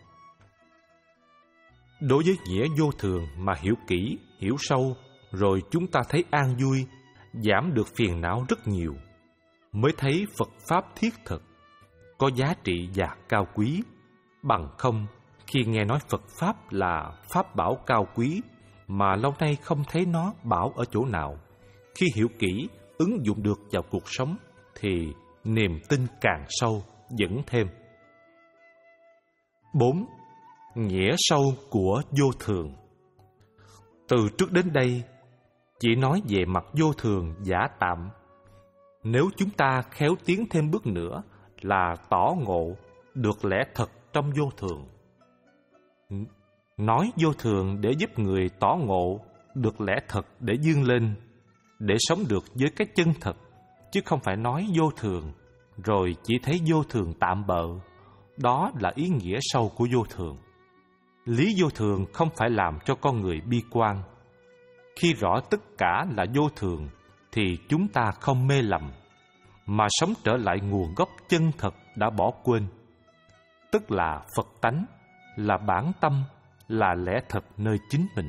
Đối với nghĩa vô thường mà hiểu kỹ, hiểu sâu, rồi chúng ta thấy an vui, giảm được phiền não rất nhiều, mới thấy Phật Pháp thiết thực, có giá trị và cao quý. Bằng không, khi nghe nói Phật Pháp là Pháp bảo cao quý, mà lâu nay không thấy nó bảo ở chỗ nào, khi hiểu kỹ, ứng dụng được vào cuộc sống, thì niềm tin càng sâu, dẫn thêm. Bốn. Nghĩa sâu của vô thường. Từ trước đến đây, chỉ nói về mặt vô thường giả tạm. Nếu chúng ta khéo tiến thêm bước nữa là tỏ ngộ được lẽ thật trong vô thường. Nói vô thường để giúp người tỏ ngộ được lẽ thật để vươn lên, để sống được với cái chân thật, chứ không phải nói vô thường, rồi chỉ thấy vô thường tạm bợ. Đó là ý nghĩa sâu của vô thường. Lý vô thường không phải làm cho con người bi quan. Khi rõ tất cả là vô thường, thì chúng ta không mê lầm, mà sống trở lại nguồn gốc chân thật đã bỏ quên. Tức là Phật tánh, là bản tâm, là lẽ thật nơi chính mình.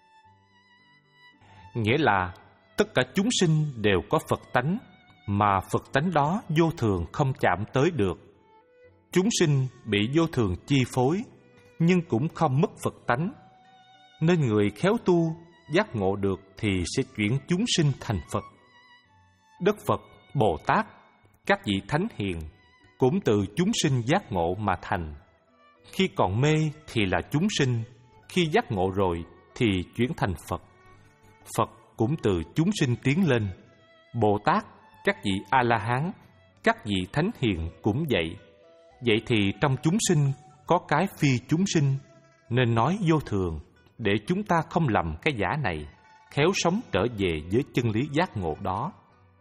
Nghĩa là tất cả chúng sinh đều có Phật tánh, mà Phật tánh đó vô thường không chạm tới được. Chúng sinh bị vô thường chi phối, nhưng cũng không mất Phật tánh. Nên người khéo tu, giác ngộ được thì sẽ chuyển chúng sinh thành Phật. Đức Phật, Bồ Tát, các vị thánh hiền cũng từ chúng sinh giác ngộ mà thành. Khi còn mê thì là chúng sinh, khi giác ngộ rồi thì chuyển thành Phật. Phật cũng từ chúng sinh tiến lên. Bồ Tát, các vị A-la-hán, các vị thánh hiền cũng vậy. Vậy thì trong chúng sinh có cái phi chúng sinh, nên nói vô thường để chúng ta không lầm cái giả này, khéo sống trở về với chân lý giác ngộ đó.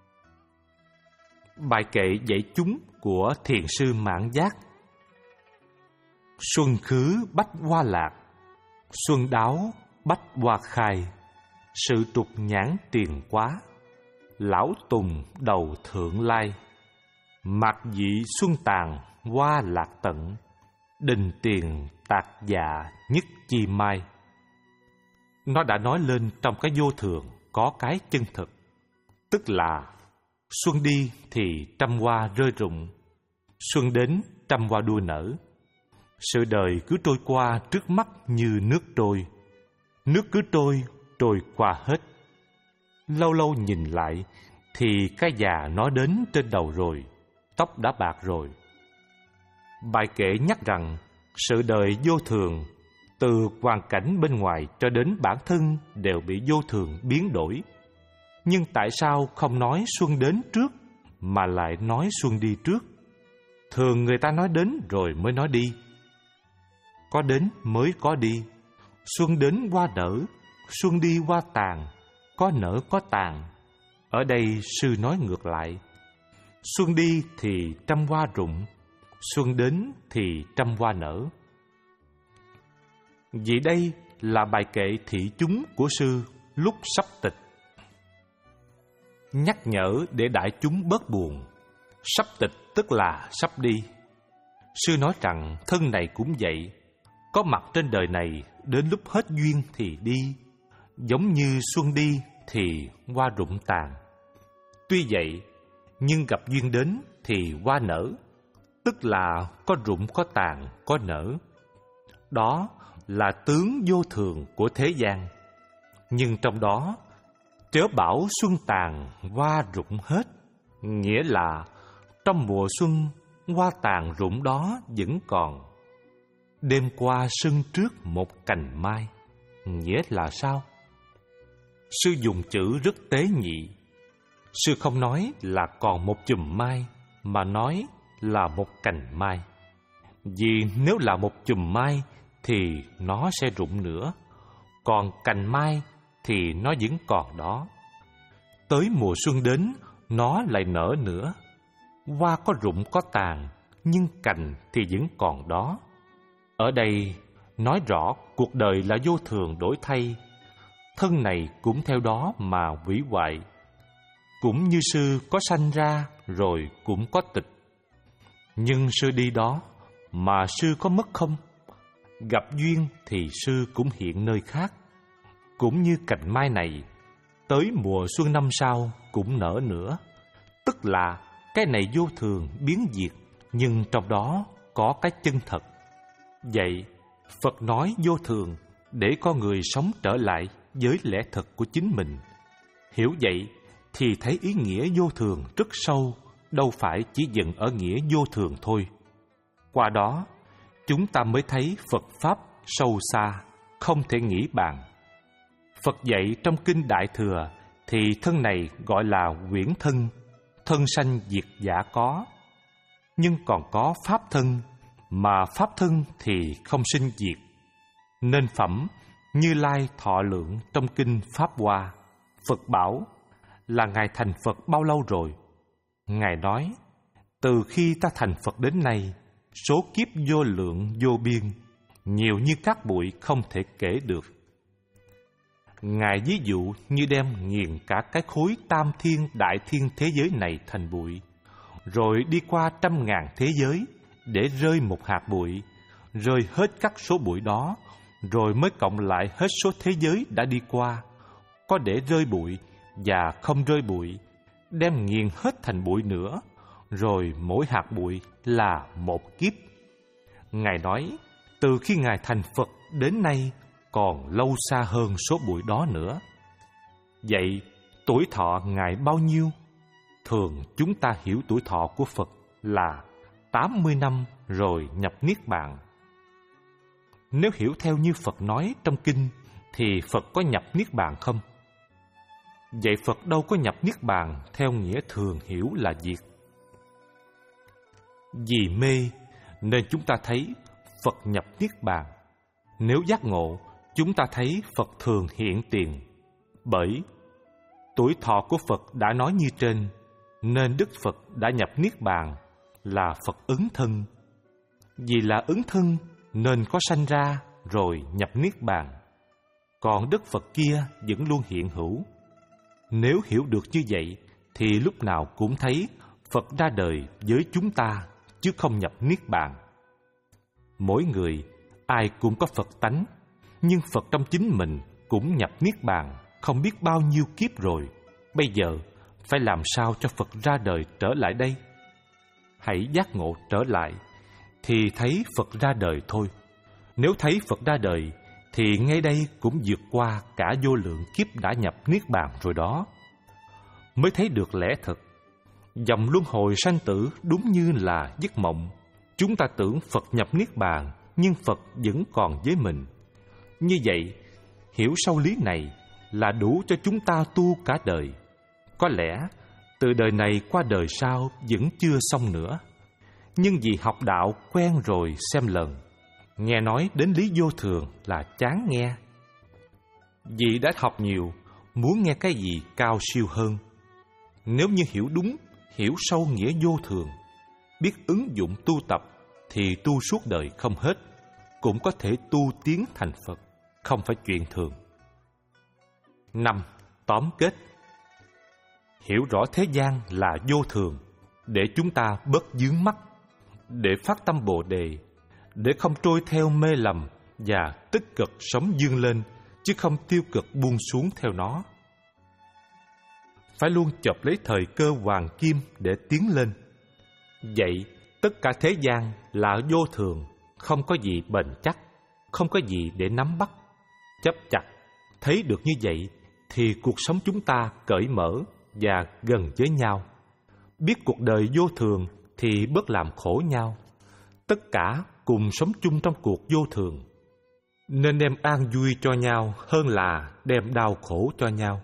Bài kệ dạy chúng của Thiền sư Mạn Giác. Xuân khứ bách hoa lạc, xuân đáo bách hoa khai, sự trục nhãn tiền quá, lão tùng đầu thượng lai. Mạc dị xuân tàn hoa lạc tận, đình tiền tạc dạ nhất chi mai. Nó đã nói lên trong cái vô thường có cái chân thực, tức là xuân đi thì trăm hoa rơi rụng, xuân đến trăm hoa đua nở. Sự đời cứ trôi qua trước mắt như nước trôi, nước cứ trôi, trôi qua hết. Lâu lâu nhìn lại thì cái già nó đến trên đầu rồi, tóc đã bạc rồi. Bài kệ nhắc rằng sự đời vô thường, từ hoàn cảnh bên ngoài cho đến bản thân đều bị vô thường biến đổi. Nhưng tại sao không nói xuân đến trước mà lại nói xuân đi trước? Thường người ta nói đến rồi mới nói đi. Có đến mới có đi. Xuân đến hoa nở, xuân đi hoa tàn, có nở có tàn. Ở đây sư nói ngược lại. Xuân đi thì trăm hoa rụng, xuân đến thì trăm hoa nở. Vì đây là bài kệ thị chúng của sư lúc sắp tịch, nhắc nhở để đại chúng bớt buồn. Sắp tịch tức là sắp đi. Sư nói rằng thân này cũng vậy, có mặt trên đời này đến lúc hết duyên thì đi, giống như xuân đi thì hoa rụng tàn. Tuy vậy, nhưng gặp duyên đến thì hoa nở, tức là có rụng có tàn có nở. Đó là tướng vô thường của thế gian. Nhưng trong đó, chớ bảo xuân tàn hoa rụng hết, nghĩa là trong mùa xuân hoa tàn rụng đó vẫn còn. Đêm qua sân trước một cành mai, nghĩa là sao? Sư dùng chữ rất tế nhị. Sư không nói là còn một chùm mai, mà nói là một cành mai. Vì nếu là một chùm mai thì nó sẽ rụng nữa, còn cành mai thì nó vẫn còn đó. Tới mùa xuân đến, nó lại nở nữa. Hoa có rụng có tàn, nhưng cành thì vẫn còn đó. Ở đây nói rõ cuộc đời là vô thường đổi thay, thân này cũng theo đó mà hủy hoại. Cũng như sư có sanh ra rồi cũng có tịch. Nhưng sư đi đó mà sư có mất không? Gặp duyên thì sư cũng hiện nơi khác. Cũng như cành mai này, tới mùa xuân năm sau cũng nở nữa. Tức là cái này vô thường biến diệt, nhưng trong đó có cái chân thật. Vậy, Phật nói vô thường để con người sống trở lại với lẽ thật của chính mình. Hiểu vậy thì thấy ý nghĩa vô thường rất sâu, đâu phải chỉ dừng ở nghĩa vô thường thôi. Qua đó, chúng ta mới thấy Phật Pháp sâu xa, không thể nghĩ bàn. Phật dạy trong Kinh Đại Thừa thì thân này gọi là huyễn thân, thân sanh diệt giả có. Nhưng còn có Pháp thân, mà Pháp thân thì không sinh diệt. Nên phẩm Như Lai Thọ Lượng trong Kinh Pháp Hoa, Phật bảo là Ngài thành Phật bao lâu rồi? Ngài nói, từ khi ta thành Phật đến nay, số kiếp vô lượng vô biên, nhiều như cát bụi không thể kể được. Ngài ví dụ như đem nghiền cả cái khối tam thiên đại thiên thế giới này thành bụi, rồi đi qua trăm ngàn thế giới để rơi một hạt bụi, rơi hết các số bụi đó, rồi mới cộng lại hết số thế giới đã đi qua, có để rơi bụi và không rơi bụi, đem nghiền hết thành bụi nữa, rồi mỗi hạt bụi là một kiếp. Ngài nói, từ khi Ngài thành Phật đến nay, còn lâu xa hơn số bụi đó nữa. Vậy, tuổi thọ Ngài bao nhiêu? Thường chúng ta hiểu tuổi thọ của Phật là tám mươi năm rồi nhập Niết Bàn. Nếu hiểu theo như Phật nói trong Kinh, thì Phật có nhập Niết Bàn không? Vậy Phật đâu có nhập Niết Bàn theo nghĩa thường hiểu là diệt. Vì mê nên chúng ta thấy Phật nhập Niết Bàn. Nếu giác ngộ, chúng ta thấy Phật thường hiện tiền. Bởi tuổi thọ của Phật đã nói như trên, nên Đức Phật đã nhập Niết Bàn là Phật ứng thân. Vì là ứng thân nên có sanh ra rồi nhập Niết Bàn. Còn Đức Phật kia vẫn luôn hiện hữu. Nếu hiểu được như vậy thì lúc nào cũng thấy Phật ra đời với chúng ta, chứ không nhập Niết Bàn. Mỗi người, ai cũng có Phật tánh, nhưng Phật trong chính mình cũng nhập Niết Bàn không biết bao nhiêu kiếp rồi. Bây giờ, phải làm sao cho Phật ra đời trở lại đây? Hãy giác ngộ trở lại, thì thấy Phật ra đời thôi. Nếu thấy Phật ra đời, thì ngay đây cũng vượt qua cả vô lượng kiếp đã nhập Niết Bàn rồi đó. Mới thấy được lẽ thật. Dòng luân hồi sanh tử đúng như là giấc mộng. Chúng ta tưởng Phật nhập Niết Bàn, nhưng Phật vẫn còn với mình. Như vậy, hiểu sâu lý này là đủ cho chúng ta tu cả đời. Có lẽ, từ đời này qua đời sau vẫn chưa xong nữa. Nhưng vì học đạo quen rồi xem lần, nghe nói đến lý vô thường là chán nghe. Vì đã học nhiều, muốn nghe cái gì cao siêu hơn. Nếu như hiểu đúng hiểu sâu nghĩa vô thường, biết ứng dụng tu tập thì tu suốt đời không hết, cũng có thể tu tiến thành Phật, không phải chuyện thường. Năm. Tóm kết. Hiểu rõ thế gian là vô thường, để chúng ta bớt vướng mắc, để phát tâm Bồ Đề, để không trôi theo mê lầm và tích cực sống vươn lên, chứ không tiêu cực buông xuống theo nó. Phải luôn chộp lấy thời cơ hoàng kim để tiến lên. Vậy, tất cả thế gian là vô thường, không có gì bền chắc, không có gì để nắm bắt. Chấp chặt, thấy được như vậy, thì cuộc sống chúng ta cởi mở và gần với nhau. Biết cuộc đời vô thường thì bớt làm khổ nhau. Tất cả cùng sống chung trong cuộc vô thường, nên đem an vui cho nhau hơn là đem đau khổ cho nhau.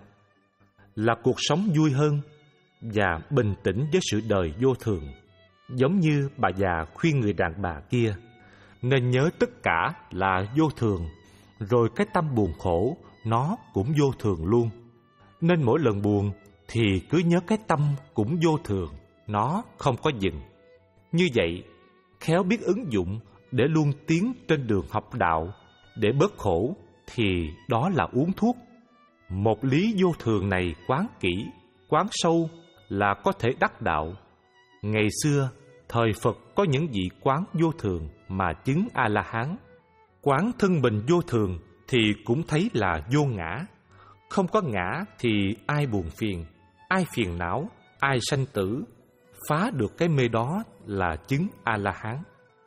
Là cuộc sống vui hơn và bình tĩnh với sự đời vô thường. Giống như bà già khuyên người đàn bà kia, nên nhớ tất cả là vô thường, rồi cái tâm buồn khổ nó cũng vô thường luôn. Nên mỗi lần buồn thì cứ nhớ cái tâm cũng vô thường, nó không có dừng. Như vậy, khéo biết ứng dụng để luôn tiến trên đường học đạo, để bớt khổ, thì đó là uống thuốc. Một lý vô thường này quán kỹ, quán sâu là có thể đắc đạo. Ngày xưa, thời Phật có những vị quán vô thường mà chứng A-la-hán. Quán thân mình vô thường thì cũng thấy là vô ngã. Không có ngã thì ai buồn phiền, ai phiền não, ai sanh tử. Phá được cái mê đó là chứng A-la-hán.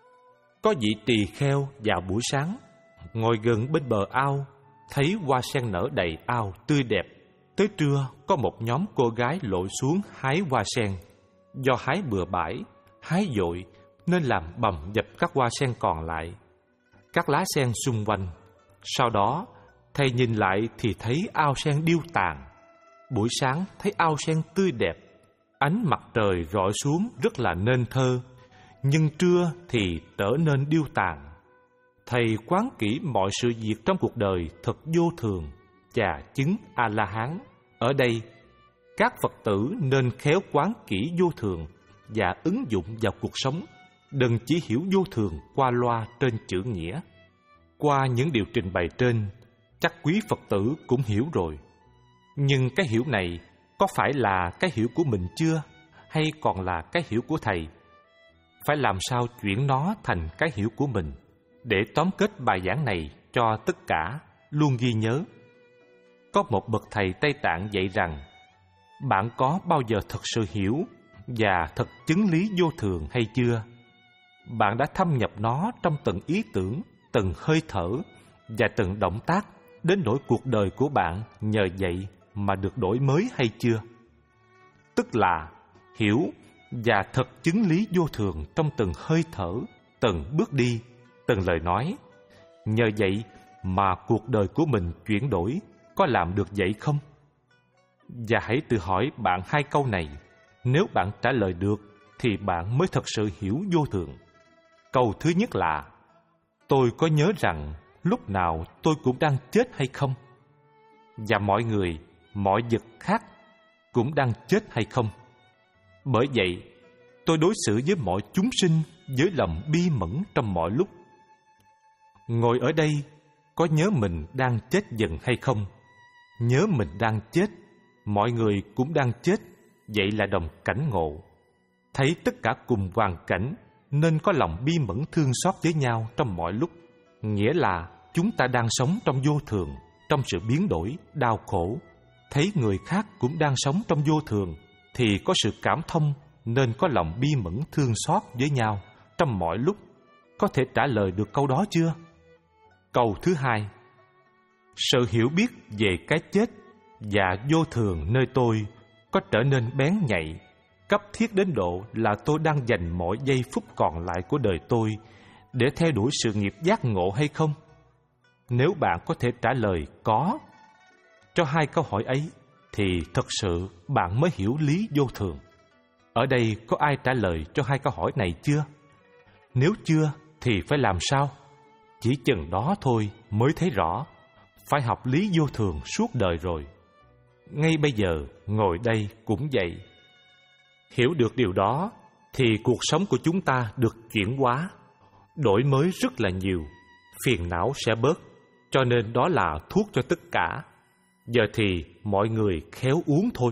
Có vị tỳ kheo vào buổi sáng, ngồi gần bên bờ ao, thấy hoa sen nở đầy ao tươi đẹp. Tới trưa, có một nhóm cô gái lội xuống hái hoa sen. Do hái bừa bãi, hái dội nên làm bầm dập các hoa sen còn lại, các lá sen xung quanh. Sau đó, thầy nhìn lại thì thấy ao sen điêu tàn. Buổi sáng thấy ao sen tươi đẹp, ánh mặt trời rọi xuống rất là nên thơ, nhưng trưa thì trở nên điêu tàn. Thầy quán kỹ mọi sự việc trong cuộc đời thật vô thường và chứng A-la-hán. Ở đây, các Phật tử nên khéo quán kỹ vô thường và ứng dụng vào cuộc sống, đừng chỉ hiểu vô thường qua loa trên chữ nghĩa. Qua những điều trình bày trên, chắc quý Phật tử cũng hiểu rồi. Nhưng cái hiểu này có phải là cái hiểu của mình chưa, hay còn là cái hiểu của thầy? Phải làm sao chuyển nó thành cái hiểu của mình, để tóm kết bài giảng này cho tất cả luôn ghi nhớ. Có một bậc thầy Tây Tạng dạy rằng, bạn có bao giờ thật sự hiểu và thật chứng lý vô thường hay chưa? Bạn đã thâm nhập nó trong từng ý tưởng, từng hơi thở và từng động tác, đến nỗi cuộc đời của bạn nhờ vậy mà được đổi mới hay chưa? Tức là hiểu và thật chứng lý vô thường trong từng hơi thở, từng bước đi, từng lời nói. Nhờ vậy mà cuộc đời của mình chuyển đổi, có làm được vậy không? Và hãy tự hỏi bạn hai câu này. Nếu bạn trả lời được thì bạn mới thật sự hiểu vô thường. Câu thứ nhất là: tôi có nhớ rằng lúc nào tôi cũng đang chết hay không? Và mọi người, mọi vật khác cũng đang chết hay không? Bởi vậy, tôi đối xử với mọi chúng sinh với lòng bi mẫn trong mọi lúc. Ngồi ở đây, có nhớ mình đang chết dần hay không? Nhớ mình đang chết, mọi người cũng đang chết, vậy là đồng cảnh ngộ. Thấy tất cả cùng hoàn cảnh, nên có lòng bi mẫn thương xót với nhau trong mọi lúc. Nghĩa là chúng ta đang sống trong vô thường, trong sự biến đổi, đau khổ. Thấy người khác cũng đang sống trong vô thường, thì có sự cảm thông, nên có lòng bi mẫn thương xót với nhau trong mọi lúc. Có thể trả lời được câu đó chưa? Câu thứ hai: sự hiểu biết về cái chết và vô thường nơi tôi có trở nên bén nhạy, cấp thiết đến độ là tôi đang dành mọi giây phút còn lại của đời tôi để theo đuổi sự nghiệp giác ngộ hay không? Nếu bạn có thể trả lời có cho hai câu hỏi ấy, thì thật sự bạn mới hiểu lý vô thường. Ở đây có ai trả lời cho hai câu hỏi này chưa? Nếu chưa thì phải làm sao? Chỉ chừng đó thôi mới thấy rõ. Phải học lý vô thường suốt đời rồi. Ngay bây giờ ngồi đây cũng vậy. Hiểu được điều đó thì cuộc sống của chúng ta được chuyển hóa, đổi mới rất là nhiều, phiền não sẽ bớt, cho nên đó là thuốc cho tất cả. Giờ thì mọi người khéo uống thôi.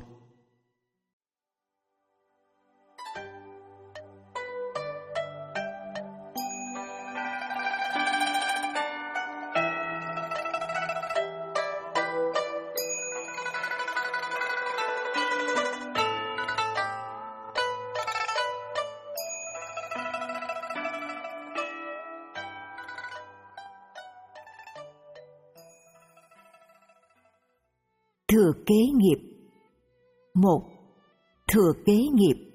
Thừa kế nghiệp. Một. Thừa kế nghiệp.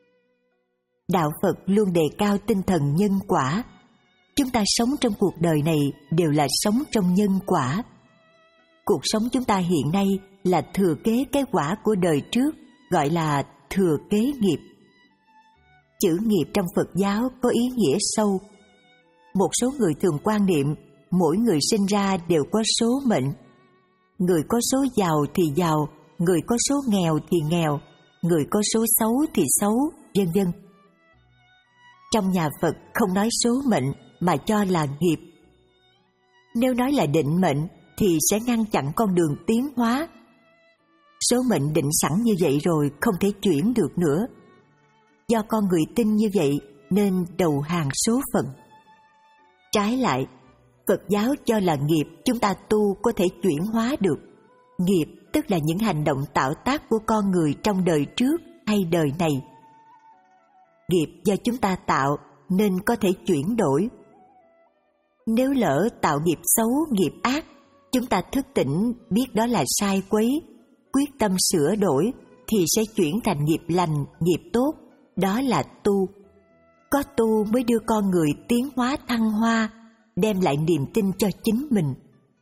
Đạo Phật luôn đề cao tinh thần nhân quả. Chúng ta sống trong cuộc đời này đều là sống trong nhân quả. Cuộc sống chúng ta hiện nay là thừa kế cái quả của đời trước, gọi là thừa kế nghiệp. Chữ nghiệp trong Phật giáo có ý nghĩa sâu. Một số người thường quan niệm mỗi người sinh ra đều có số mệnh. Người có số giàu thì giàu, người có số nghèo thì nghèo, người có số xấu thì xấu, vân vân. Trong nhà Phật không nói số mệnh mà cho là nghiệp. Nếu nói là định mệnh thì sẽ ngăn chặn con đường tiến hóa. Số mệnh định sẵn như vậy rồi không thể chuyển được nữa. Do con người tin như vậy nên đầu hàng số phận. Trái lại, Phật giáo cho là nghiệp chúng ta tu có thể chuyển hóa được. Nghiệp tức là những hành động tạo tác của con người trong đời trước hay đời này. Nghiệp do chúng ta tạo nên có thể chuyển đổi. Nếu lỡ tạo nghiệp xấu, nghiệp ác, chúng ta thức tỉnh biết đó là sai quấy, quyết tâm sửa đổi thì sẽ chuyển thành nghiệp lành, nghiệp tốt, đó là tu. Có tu mới đưa con người tiến hóa thăng hoa, đem lại niềm tin cho chính mình.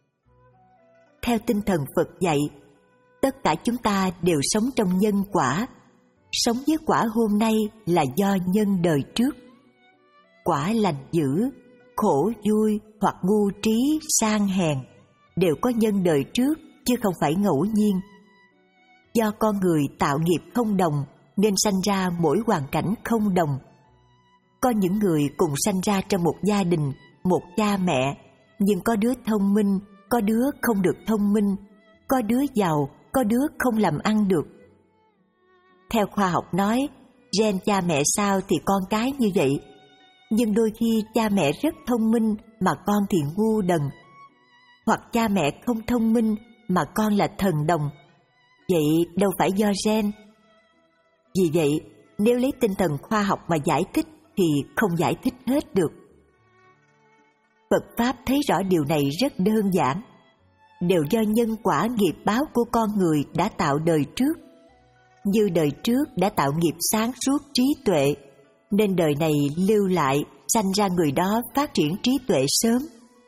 Theo tinh thần Phật dạy, tất cả chúng ta đều sống trong nhân quả. Sống với quả hôm nay là do nhân đời trước. Quả lành dữ, khổ vui hoặc ngu trí, sang hèn đều có nhân đời trước chứ không phải ngẫu nhiên. Do con người tạo nghiệp không đồng nên sanh ra mỗi hoàn cảnh không đồng. Có những người cùng sanh ra trong một gia đình, một cha mẹ, nhưng có đứa thông minh, có đứa không được thông minh, có đứa giàu, có đứa không làm ăn được. Theo khoa học nói, gen cha mẹ sao thì con cái như vậy, nhưng đôi khi cha mẹ rất thông minh mà con thì ngu đần, hoặc cha mẹ không thông minh mà con là thần đồng. Vậy đâu phải do gen. Vì vậy, nếu lấy tinh thần khoa học mà giải thích thì không giải thích hết được. Phật Pháp thấy rõ điều này rất đơn giản, đều do nhân quả nghiệp báo của con người đã tạo đời trước. Như đời trước đã tạo nghiệp sáng suốt trí tuệ, nên đời này lưu lại, sanh ra người đó phát triển trí tuệ sớm.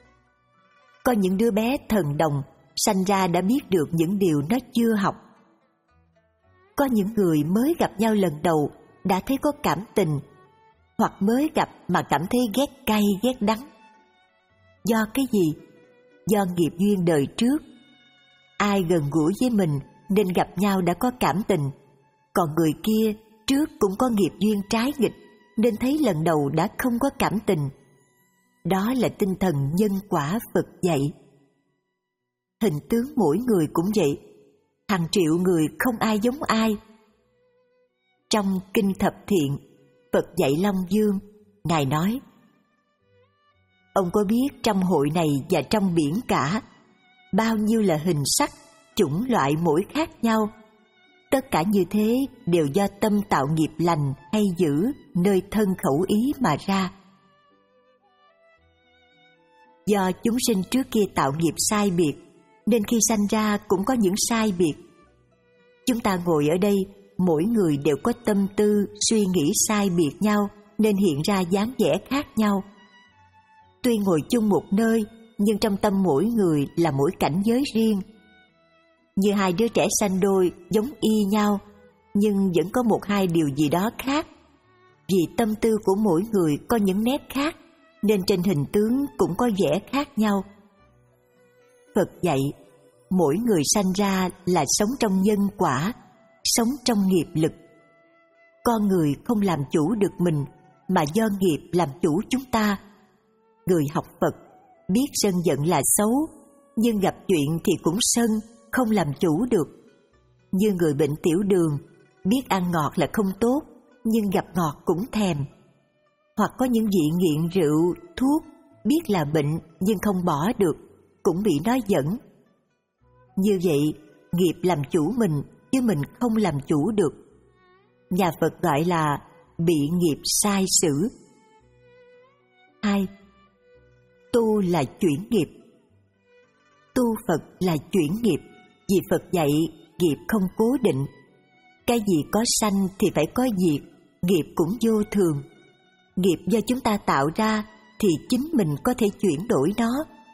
Có những đứa bé thần đồng, sanh ra đã biết được những điều nó chưa học. Có những người mới gặp nhau lần đầu đã thấy có cảm tình, hoặc mới gặp mà cảm thấy ghét cay ghét đắng. Do cái gì? Do nghiệp duyên đời trước. Ai gần gũi với mình nên gặp nhau đã có cảm tình, còn người kia trước cũng có nghiệp duyên trái nghịch nên thấy lần đầu đã không có cảm tình. Đó là tinh thần nhân quả Phật dạy. Hình tướng mỗi người cũng vậy, hàng triệu người không ai giống ai. Trong Kinh Thập Thiện, Phật dạy Long Dương, Ngài nói: ông có biết trong hội này và trong biển cả, bao nhiêu là hình sắc, chủng loại mỗi khác nhau. Tất cả như thế đều do tâm tạo nghiệp lành hay dữ nơi thân khẩu ý mà ra. Do chúng sinh trước kia tạo nghiệp sai biệt, nên khi sanh ra cũng có những sai biệt. Chúng ta ngồi ở đây, mỗi người đều có tâm tư, suy nghĩ sai biệt nhau, nên hiện ra dáng vẻ khác nhau. Tuy ngồi chung một nơi, nhưng trong tâm mỗi người là mỗi cảnh giới riêng. Như hai đứa trẻ sanh đôi giống y nhau, nhưng vẫn có một hai điều gì đó khác. Vì tâm tư của mỗi người có những nét khác, nên trên hình tướng cũng có vẻ khác nhau. Phật dạy, mỗi người sanh ra là sống trong nhân quả, sống trong nghiệp lực. con người không làm chủ được mình, mà do nghiệp làm chủ chúng ta. Người học Phật biết sân giận là xấu, nhưng gặp chuyện thì cũng sân, không làm chủ được. Như người bệnh tiểu đường, biết ăn ngọt là không tốt, nhưng gặp ngọt cũng thèm. Hoặc có những vị nghiện rượu, thuốc, biết là bệnh nhưng không bỏ được, cũng bị nó dẫn. Như vậy, nghiệp làm chủ mình, chứ mình không làm chủ được. Nhà Phật gọi là bị nghiệp sai sử. Hai, tu là chuyển nghiệp. Tu Phật là chuyển nghiệp, vì Phật dạy nghiệp không cố định. Cái gì có sanh thì phải có diệt, nghiệp cũng vô thường. Nghiệp do chúng ta tạo ra thì chính mình có thể chuyển đổi nó.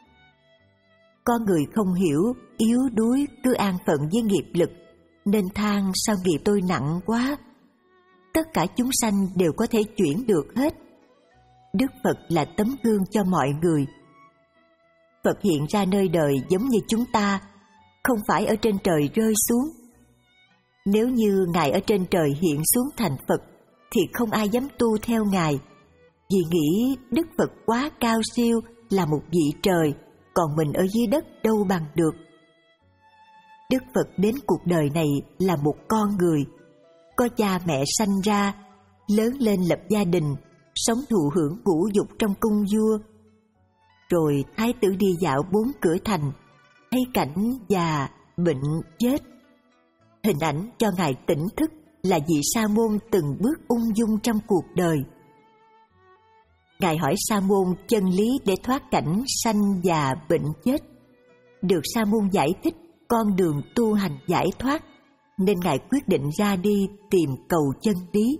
Con người không hiểu, yếu đuối, cứ an phận với nghiệp lực, nên than sao nghiệp tôi nặng quá. Tất cả chúng sanh đều có thể chuyển được hết. Đức Phật là tấm gương cho mọi người. Phật hiện ra nơi đời giống như chúng ta, không phải ở trên trời rơi xuống. Nếu như Ngài ở trên trời hiện xuống thành Phật, thì không ai dám tu theo Ngài, vì nghĩ Đức Phật quá cao siêu, là một vị trời, còn mình ở dưới đất đâu bằng được. Đức Phật đến cuộc đời này là một con người, có cha mẹ sanh ra, lớn lên lập gia đình, sống thụ hưởng ngũ dục trong cung vua. Rồi thái tử đi dạo bốn cửa thành, thấy cảnh già, bệnh, chết. Hình ảnh cho Ngài tỉnh thức là vị Sa môn từng bước ung dung trong cuộc đời. Ngài hỏi Sa môn chân lý để thoát cảnh sanh già bệnh chết. Được Sa môn giải thích con đường tu hành giải thoát, nên Ngài quyết định ra đi tìm cầu chân lý.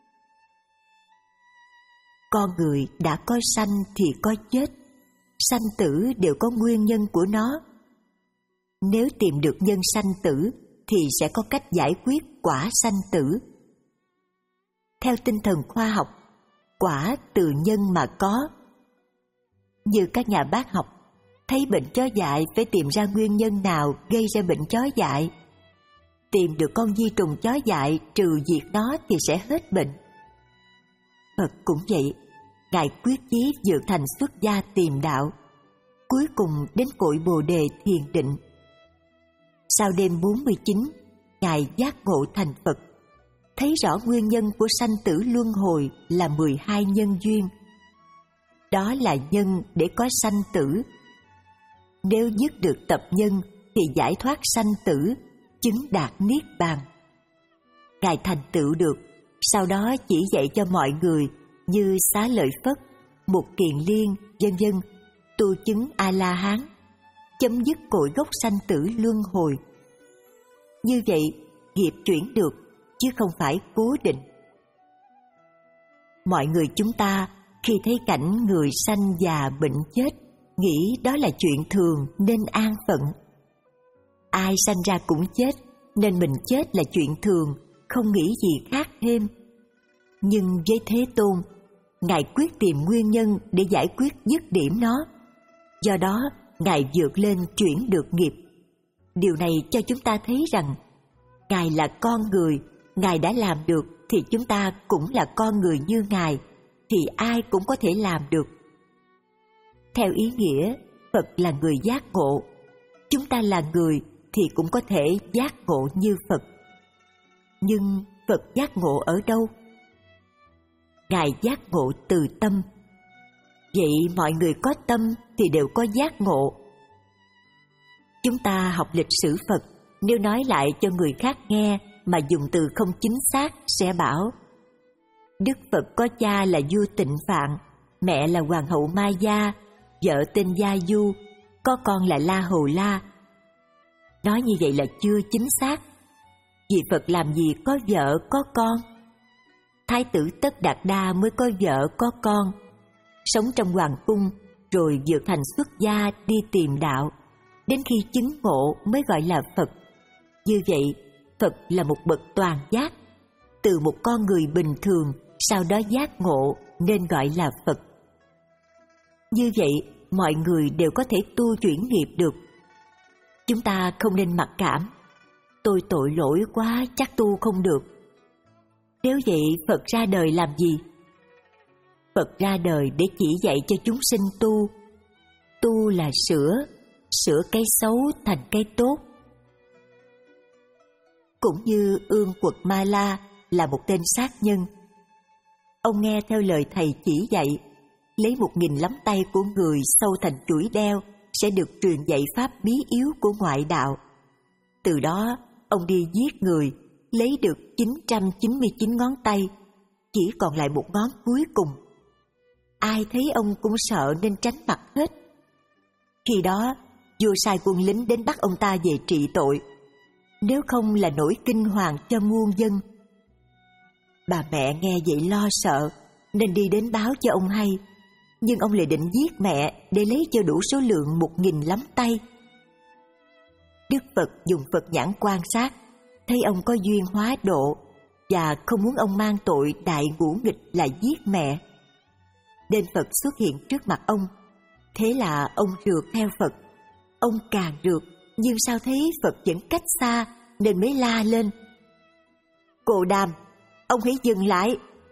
Con người đã có sanh thì có chết, sanh tử đều có nguyên nhân của nó. Nếu tìm được nhân sanh tử thì sẽ có cách giải quyết quả sanh tử. Theo tinh thần khoa học, quả từ nhân mà có. Như các nhà bác học, thấy bệnh chó dại phải tìm ra nguyên nhân nào gây ra bệnh chó dại. Tìm được con vi trùng chó dại, trừ diệt nó thì sẽ hết bệnh. Phật cũng vậy, Ngài quyết chí vượt thành xuất gia tìm đạo, cuối cùng đến cội Bồ Đề thiền định. Sau đêm bốn mươi chín, Ngài giác ngộ thành Phật, thấy rõ nguyên nhân của sanh tử luân hồi là mười hai nhân duyên. Đó là nhân để có sanh tử. Nếu dứt được tập nhân thì giải thoát sanh tử, chứng đạt niết bàn. Ngài thành tựu được, sau đó chỉ dạy cho mọi người như Xá Lợi Phất, Mục Kiền Liên, vân vân tu chứng A-la-hán, chấm dứt cội gốc sanh tử luân hồi. Như vậy, nghiệp chuyển được, chứ không phải cố định. Mọi người chúng ta khi thấy cảnh người sanh già bệnh chết, nghĩ đó là chuyện thường nên an phận. Ai sanh ra cũng chết, nên mình chết là chuyện thường, không nghĩ gì khác thêm. Nhưng với Thế Tôn, Ngài quyết tìm nguyên nhân để giải quyết dứt điểm nó. Do đó, Ngài vượt lên chuyển được nghiệp. Điều này cho chúng ta thấy rằng, Ngài là con người, Ngài đã làm được thì chúng ta cũng là con người như Ngài, thì ai cũng có thể làm được. Theo ý nghĩa, Phật là người giác ngộ. Chúng ta là người thì cũng có thể giác ngộ như Phật. Nhưng Phật giác ngộ ở đâu? Ngài giác ngộ từ tâm. Vậy mọi người có tâm thì đều có giác ngộ. Chúng ta học lịch sử Phật, nếu nói lại cho người khác nghe mà dùng từ không chính xác sẽ bảo: Đức Phật có cha là vua Tịnh Phạn, mẹ là hoàng hậu Maya, vợ tên Gia Du, có con là La Hầu La. Nói như vậy là chưa chính xác. Vì Phật làm gì có vợ có con. Thái tử Tất Đạt Đa mới có vợ có con, sống trong hoàng cung, rồi vượt thành xuất gia đi tìm đạo, đến khi chứng ngộ mới gọi là Phật. Như vậy, Phật là một bậc toàn giác, từ một con người bình thường sau đó giác ngộ nên gọi là Phật. Như vậy, mọi người đều có thể tu chuyển nghiệp được. Chúng ta không nên mặc cảm: tôi tội lỗi quá, chắc tu không được. Nếu vậy Phật ra đời làm gì? Phật ra đời để chỉ dạy cho chúng sinh tu. Tu là sửa, sửa cái xấu thành cái tốt. Cũng như Ương Quật Ma La là một tên sát nhân. Ông nghe theo lời thầy chỉ dạy, lấy một nghìn lắm tay của người sâu thành chuỗi đeo sẽ được truyền dạy pháp bí yếu của ngoại đạo. Từ đó, ông đi giết người, lấy được chín trăm chín mươi chín ngón tay, chỉ còn lại một ngón cuối cùng. Ai thấy ông cũng sợ nên tránh mặt hết. Khi đó, vua sai quân lính đến bắt ông ta về trị tội, nếu không là nổi kinh hoàng cho muôn dân. Bà mẹ nghe vậy lo sợ, nên đi đến báo cho ông hay, nhưng ông lại định giết mẹ để lấy cho đủ số lượng một nghìn lắm tay. Đức Phật dùng Phật nhãn quan sát, thấy ông có duyên hóa độ và không muốn ông mang tội đại ngũ nghịch là giết mẹ. Nên Phật xuất hiện trước mặt ông. Thế là ông rượt theo Phật. Ông càng rượt, nhưng sao thấy Phật vẫn cách xa, nên mới la lên: Cô Đàm, ông hãy dừng lại.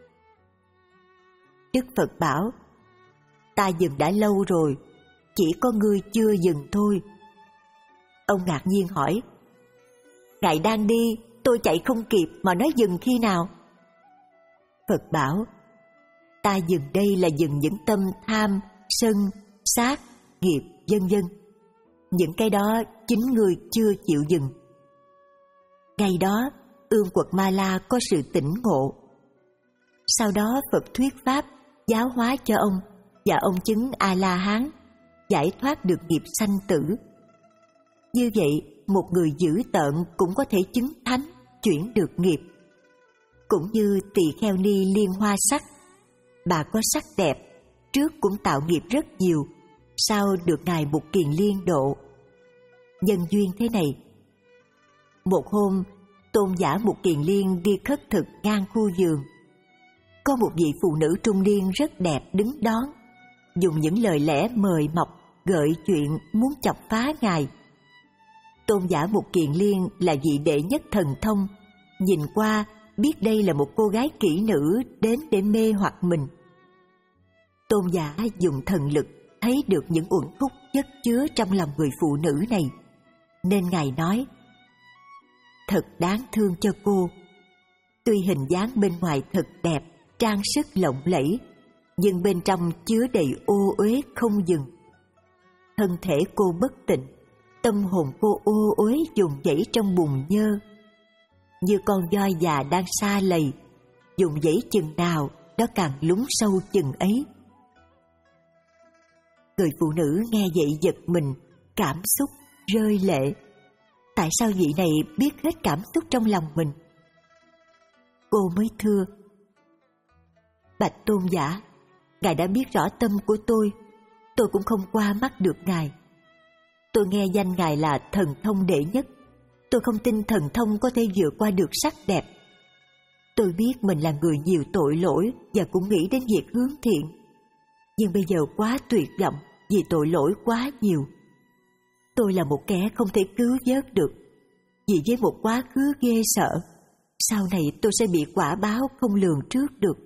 Đức Phật bảo: Ta dừng đã lâu rồi, chỉ có ngươi chưa dừng thôi. Ông ngạc nhiên hỏi: Ngài đang đi, tôi chạy không kịp mà nói dừng khi nào? Phật bảo: Ta dừng đây là dừng những tâm tham, sân, sát, nghiệp, vân vân. Những cái đó chính ngươi chưa chịu dừng. Ngày đó, Ương Quật Ma La có sự tỉnh ngộ. Sau đó Phật thuyết pháp, giáo hóa cho ông, và ông chứng A-la-hán, giải thoát được nghiệp sanh tử. Như vậy, một người dữ tợn cũng có thể chứng thánh, chuyển được nghiệp. Cũng như tỳ kheo ni Liên Hoa Sắc, bà có sắc đẹp, trước cũng tạo nghiệp rất nhiều, sau được Ngài Mục Kiền Liên độ. Nhân duyên thế này: một hôm, tôn giả Mục Kiền Liên đi khất thực ngang khu vườn. Có một vị phụ nữ trung niên rất đẹp đứng đón, dùng những lời lẽ mời mọc, gợi chuyện muốn chọc phá Ngài. Tôn giả Mục Kiền Liên là vị đệ nhất thần thông, nhìn qua biết đây là một cô gái kỹ nữ đến để mê hoặc mình. Tôn giả dùng thần lực thấy được những uẩn khúc chất chứa trong lòng người phụ nữ này, nên Ngài nói: Thật đáng thương cho cô. Tuy hình dáng bên ngoài thật đẹp, trang sức lộng lẫy, nhưng bên trong chứa đầy ô uế không dừng. Thân thể cô bất tịnh, tâm hồn cô ô uế dùng dãy trong bùn nhơ, như con voi già đang sa lầy, dùng dãy chừng nào nó càng lún sâu chừng ấy. Người phụ nữ nghe vậy giật mình, cảm xúc, rơi lệ. Tại sao vị này biết hết cảm xúc trong lòng mình? Cô mới thưa: Bạch tôn giả, Ngài đã biết rõ tâm của tôi, tôi cũng không qua mắt được Ngài. Tôi nghe danh Ngài là thần thông đệ nhất, tôi không tin thần thông có thể vượt qua được sắc đẹp. Tôi biết mình là người nhiều tội lỗi và cũng nghĩ đến việc hướng thiện, nhưng bây giờ quá tuyệt vọng vì tội lỗi quá nhiều. Tôi là một kẻ không thể cứu vớt được, vì với một quá khứ ghê sợ, sau này tôi sẽ bị quả báo không lường trước được.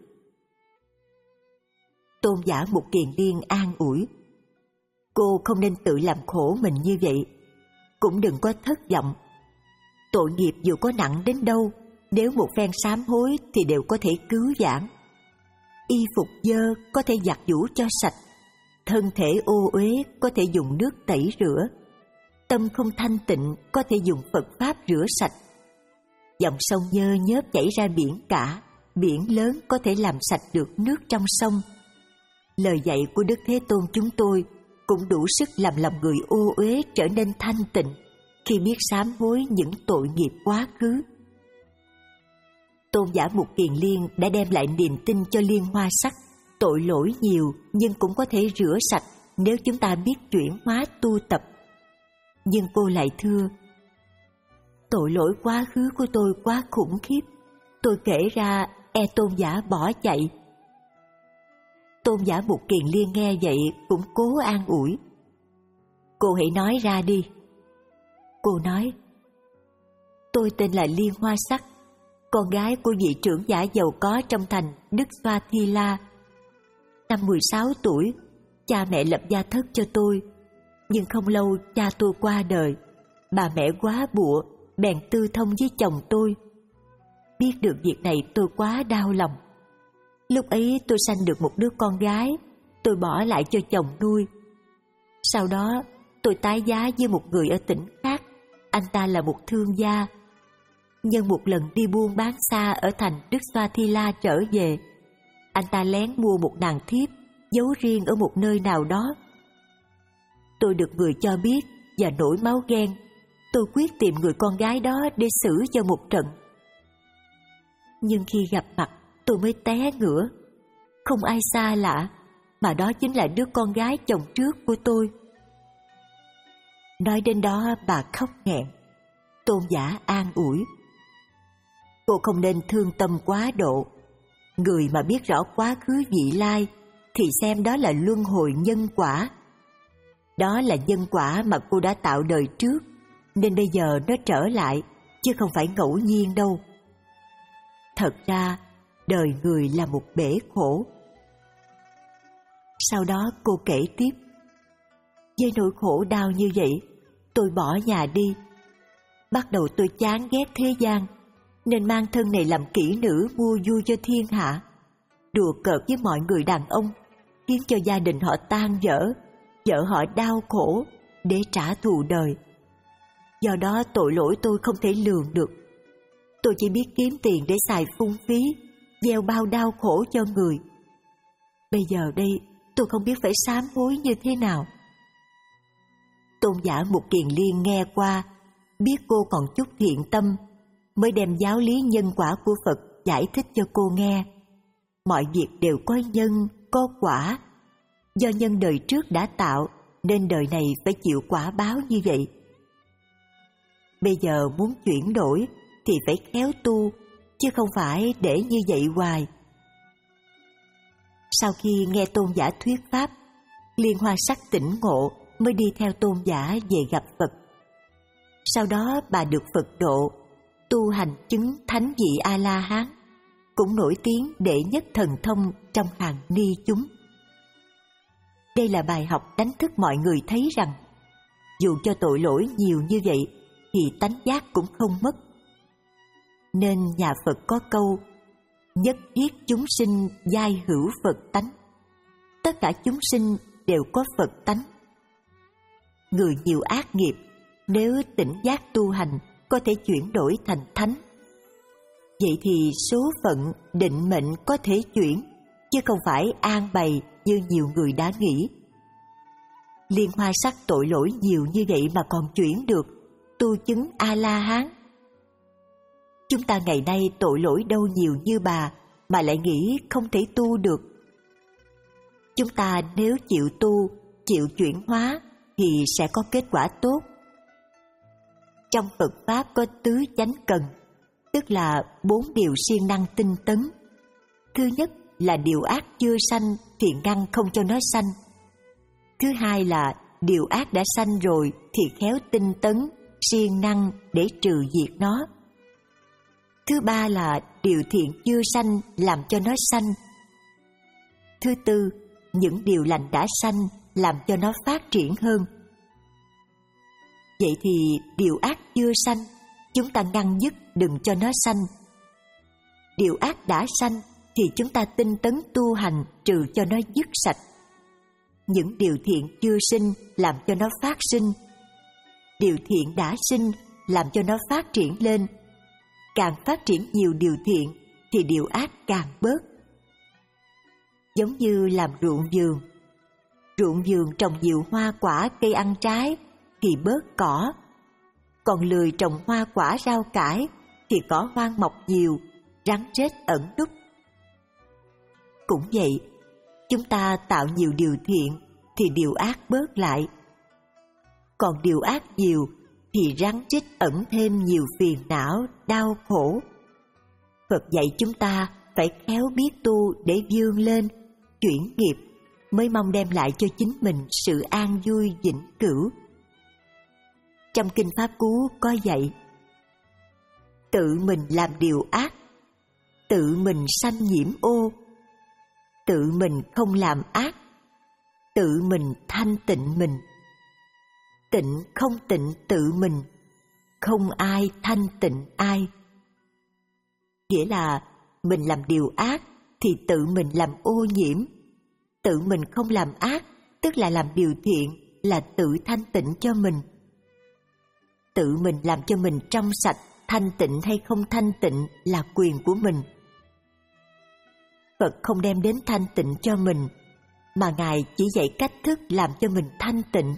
Tôn giả Mục Kiền Liên an ủi: Cô không nên tự làm khổ mình như vậy, cũng đừng có thất vọng. Tội nghiệp dù có nặng đến đâu, nếu một phen sám hối thì đều có thể cứu vãn. Y phục dơ có thể giặt giũ cho sạch, thân thể ô uế có thể dùng nước tẩy rửa, tâm không thanh tịnh có thể dùng Phật pháp rửa sạch. Dòng sông nhơ nhớp chảy ra biển cả, biển lớn có thể làm sạch được nước trong sông. Lời dạy của Đức Thế Tôn chúng tôi cũng đủ sức làm lòng người ô uế trở nên thanh tịnh khi biết sám hối những tội nghiệp quá khứ. Tôn giả Mục Kiền Liên đã đem lại niềm tin cho Liên Hoa Sắc. Tội lỗi nhiều nhưng cũng có thể rửa sạch nếu chúng ta biết chuyển hóa tu tập. Nhưng cô lại thưa: Tội lỗi quá khứ của tôi quá khủng khiếp, tôi kể ra e tôn giả bỏ chạy. Tôn giả Mục Kiền Liên nghe vậy cũng cố an ủi: Cô hãy nói ra đi. Cô nói: Tôi tên là Liên Hoa Sắc, con gái của vị trưởng giả giàu có trong thành Đức Xoa Thi La. Năm mười sáu tuổi, cha mẹ lập gia thất cho tôi, nhưng không lâu cha tôi qua đời. Bà mẹ quá bụa, bèn tư thông với chồng tôi. Biết được việc này tôi quá đau lòng. Lúc ấy tôi sanh được một đứa con gái, tôi bỏ lại cho chồng nuôi. Sau đó tôi tái giá với một người ở tỉnh khác, anh ta là một thương gia. Nhân một lần đi buôn bán xa ở thành Đức Xoa Thi La trở về, anh ta lén mua một nàng thiếp, giấu riêng ở một nơi nào đó. Tôi được người cho biết và nổi máu ghen. Tôi quyết tìm người con gái đó để xử cho một trận. Nhưng khi gặp mặt, tôi mới té ngửa. Không ai xa lạ, mà đó chính là đứa con gái chồng trước của tôi. Nói đến đó bà khóc nghẹn. Tôn giả an ủi: cô không nên thương tâm quá độ. Người mà biết rõ quá khứ vị lai thì xem đó là luân hồi nhân quả. Đó là nhân quả mà cô đã tạo đời trước, nên bây giờ nó trở lại, chứ không phải ngẫu nhiên đâu. Thật ra, đời người là một bể khổ. Sau đó cô kể tiếp: với nỗi khổ đau như vậy, tôi bỏ nhà đi. Bắt đầu tôi chán ghét thế gian, nên mang thân này làm kỹ nữ mua vui cho thiên hạ, đùa cợt với mọi người đàn ông, khiến cho gia đình họ tan vỡ, vợ họ đau khổ để trả thù đời. Do đó tội lỗi tôi không thể lường được. Tôi chỉ biết kiếm tiền để xài phung phí, gieo bao đau khổ cho người. Bây giờ đây tôi không biết phải sám hối như thế nào. Tôn giả Mục Kiền Liên nghe qua, biết cô còn chút thiện tâm, mới đem giáo lý nhân quả của Phật giải thích cho cô nghe. Mọi việc đều có nhân, có quả. Do nhân đời trước đã tạo, nên đời này phải chịu quả báo như vậy. Bây giờ muốn chuyển đổi thì phải khéo tu, chứ không phải để như vậy hoài. Sau khi nghe tôn giả thuyết pháp, Liên Hoa Sắc tỉnh ngộ, mới đi theo tôn giả về gặp Phật. Sau đó bà được Phật độ, tu hành chứng thánh vị A-la-hán, cũng nổi tiếng đệ nhất thần thông trong hàng ni chúng. Đây là bài học đánh thức mọi người thấy rằng, dù cho tội lỗi nhiều như vậy, thì tánh giác cũng không mất. Nên nhà Phật có câu: nhất thiết chúng sinh giai hữu Phật tánh. Tất cả chúng sinh đều có Phật tánh. Người nhiều ác nghiệp, nếu tỉnh giác tu hành, có thể chuyển đổi thành thánh. Vậy thì số phận, định mệnh có thể chuyển, chứ không phải an bày như nhiều người đã nghĩ. Liên Hoa Sắc tội lỗi nhiều như vậy mà còn chuyển được, tu chứng A-la-hán. Chúng ta ngày nay tội lỗi đâu nhiều như bà mà lại nghĩ không thể tu được. Chúng ta nếu chịu tu, chịu chuyển hóa thì sẽ có kết quả tốt. Trong Phật Pháp có tứ chánh cần, tức là bốn điều siêng năng tinh tấn. Thứ nhất là điều ác chưa sanh thì ngăn không cho nó sanh. Thứ hai là điều ác đã sanh rồi thì khéo tinh tấn, siêng năng để trừ diệt nó. Thứ ba là điều thiện chưa sanh làm cho nó sanh. Thứ tư, những điều lành đã sanh làm cho nó phát triển hơn. Vậy thì điều ác chưa sanh, chúng ta ngăn dứt đừng cho nó sanh. Điều ác đã sanh thì chúng ta tinh tấn tu hành trừ cho nó dứt sạch. Những điều thiện chưa sinh làm cho nó phát sinh. Điều thiện đã sinh làm cho nó phát triển lên. Càng phát triển nhiều điều thiện thì điều ác càng bớt. Giống như làm ruộng vườn. Ruộng vườn trồng nhiều hoa quả cây ăn trái thì bớt cỏ. Còn lười trồng hoa quả rau cải thì cỏ hoang mọc nhiều, rắn rết ẩn núp. Cũng vậy, chúng ta tạo nhiều điều thiện thì điều ác bớt lại. Còn điều ác nhiều thì rắn rít ẩn thêm nhiều phiền não, đau khổ. Phật dạy chúng ta phải khéo biết tu để vươn lên, chuyển nghiệp, mới mong đem lại cho chính mình sự an vui vĩnh cửu. Trong Kinh Pháp Cú có dạy: tự mình làm điều ác tự mình sanh nhiễm ô, tự mình không làm ác, tự mình thanh tịnh mình. Tịnh không tịnh tự mình, không ai thanh tịnh ai. Nghĩa là mình làm điều ác thì tự mình làm ô nhiễm, tự mình không làm ác tức là làm điều thiện, là tự thanh tịnh cho mình. Tự mình làm cho mình trong sạch, thanh tịnh hay không thanh tịnh là quyền của mình. Phật không đem đến thanh tịnh cho mình, mà Ngài chỉ dạy cách thức làm cho mình thanh tịnh.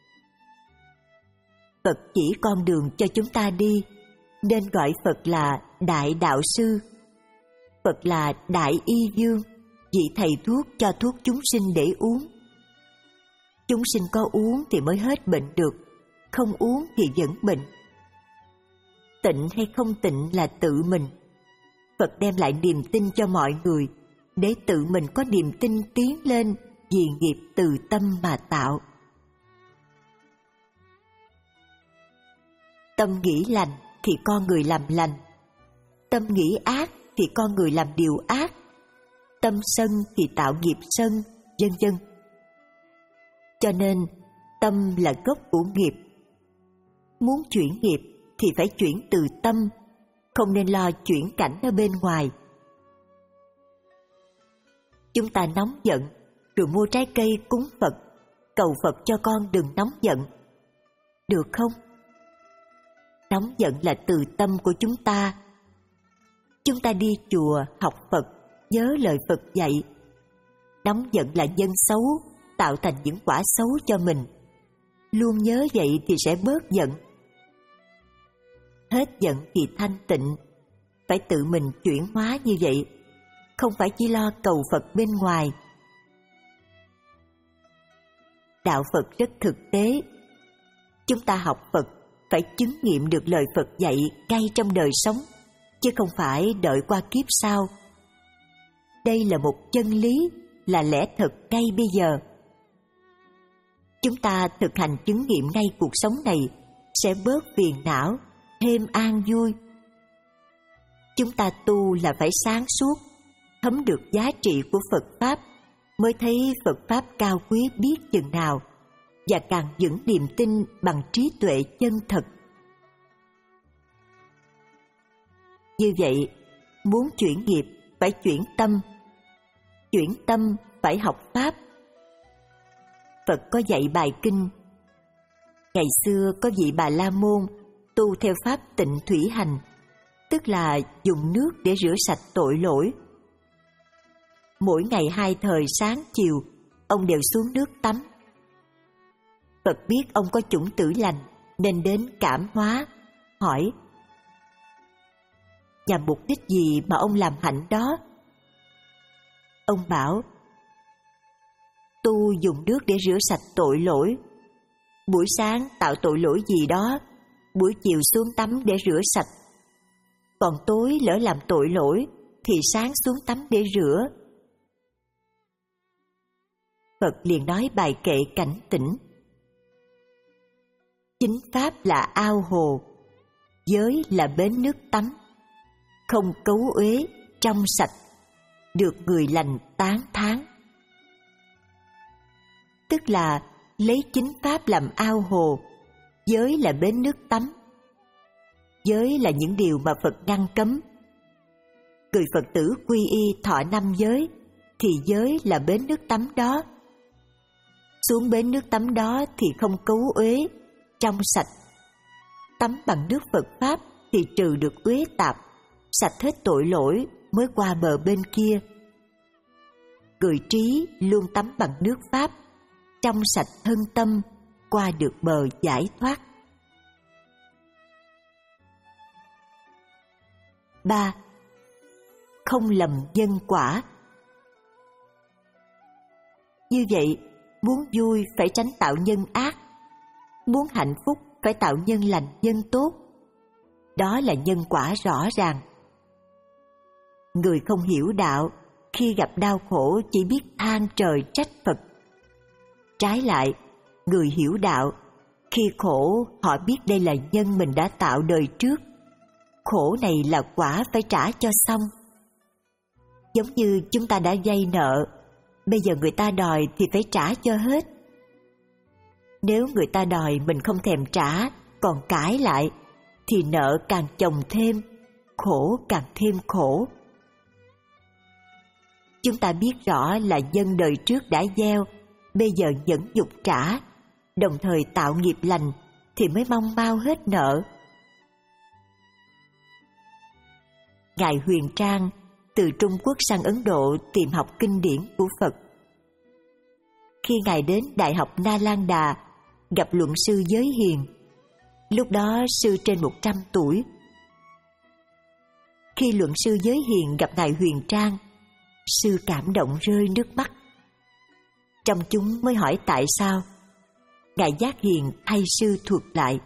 Phật chỉ con đường cho chúng ta đi, nên gọi Phật là Đại Đạo Sư. Phật là Đại Y Dương, vị thầy thuốc cho thuốc chúng sinh để uống. Chúng sinh có uống thì mới hết bệnh được, không uống thì vẫn bệnh. Tịnh hay không tịnh là tự mình. Phật đem lại niềm tin cho mọi người, để tự mình có niềm tin tiến lên vì nghiệp từ tâm mà tạo. Tâm nghĩ lành thì con người làm lành, tâm nghĩ ác thì con người làm điều ác, tâm sân thì tạo nghiệp sân, vân vân. Cho nên tâm là gốc của nghiệp. Muốn chuyển nghiệp thì phải chuyển từ tâm, không nên lo chuyển cảnh ở bên ngoài. Chúng ta nóng giận rồi mua trái cây cúng Phật, cầu Phật cho con đừng nóng giận. Được không? Nóng giận là từ tâm của chúng ta. Chúng ta đi chùa học Phật, nhớ lời Phật dạy. Nóng giận là nhân xấu, tạo thành những quả xấu cho mình. Luôn nhớ vậy thì sẽ bớt giận. Hết giận thì thanh tịnh. Phải tự mình chuyển hóa như vậy, không phải chỉ lo cầu Phật bên ngoài. Đạo Phật rất thực tế. Chúng ta học Phật phải chứng nghiệm được lời Phật dạy ngay trong đời sống, chứ không phải đợi qua kiếp sau. Đây là một chân lý, là lẽ thật ngay bây giờ. Chúng ta thực hành chứng nghiệm ngay cuộc sống này sẽ bớt phiền não, thêm an vui. Chúng ta tu là phải sáng suốt, thấm được giá trị của Phật Pháp, mới thấy Phật Pháp cao quý biết chừng nào, và càng vững niềm tin bằng trí tuệ chân thật. Như vậy, muốn chuyển nghiệp phải chuyển tâm, chuyển tâm phải học Pháp. Phật có dạy bài kinh. Ngày xưa có vị Bà La Môn tu theo Pháp Tịnh Thủy Hành, tức là dùng nước để rửa sạch tội lỗi. Mỗi ngày hai thời sáng chiều, ông đều xuống nước tắm. Phật biết ông có chủng tử lành nên đến cảm hóa, hỏi: nhằm mục đích gì mà ông làm hạnh đó? Ông bảo: tu dùng nước để rửa sạch tội lỗi. Buổi sáng tạo tội lỗi gì đó, buổi chiều xuống tắm để rửa sạch. Còn tối lỡ làm tội lỗi thì sáng xuống tắm để rửa. Phật liền nói bài kệ cảnh tỉnh: chính pháp là ao hồ, giới là bến nước tắm. Không cấu uế, trong sạch, được người lành tán thán. Tức là lấy chính pháp làm ao hồ, giới là bến nước tắm. Giới là những điều mà Phật ngăn cấm. Người Phật tử quy y thọ năm giới thì giới là bến nước tắm đó. Xuống bến nước tắm đó thì không cấu uế, trong sạch. Tắm bằng nước Phật Pháp thì trừ được uế tạp, sạch hết tội lỗi mới qua bờ bên kia. Người trí luôn tắm bằng nước Pháp, trong sạch thân tâm, qua được bờ giải thoát. ba. Không lầm nhân quả. Như vậy, muốn vui phải tránh tạo nhân ác, muốn hạnh phúc phải tạo nhân lành nhân tốt. Đó là nhân quả rõ ràng. Người không hiểu đạo, khi gặp đau khổ chỉ biết than trời trách Phật. Trái lại, người hiểu đạo, khi khổ họ biết đây là nhân mình đã tạo đời trước. Khổ này là quả phải trả cho xong. Giống như chúng ta đã vay nợ, bây giờ người ta đòi thì phải trả cho hết. Nếu người ta đòi mình không thèm trả, còn cãi lại, thì nợ càng chồng thêm, khổ càng thêm khổ. Chúng ta biết rõ là dân đời trước đã gieo, bây giờ nhẫn nhục trả, đồng thời tạo nghiệp lành, thì mới mong mau hết nợ. Ngài Huyền Trang từ Trung Quốc sang Ấn Độ tìm học kinh điển của Phật. Khi Ngài đến Đại học Na Lan Đà, gặp luận sư Giới Hiền. Lúc đó sư trên một trăm tuổi. Khi luận sư Giới Hiền gặp Ngài Huyền Trang, sư cảm động rơi nước mắt. Trong chúng mới hỏi tại sao. Ngài Giác Hiền thay sư thuật lại.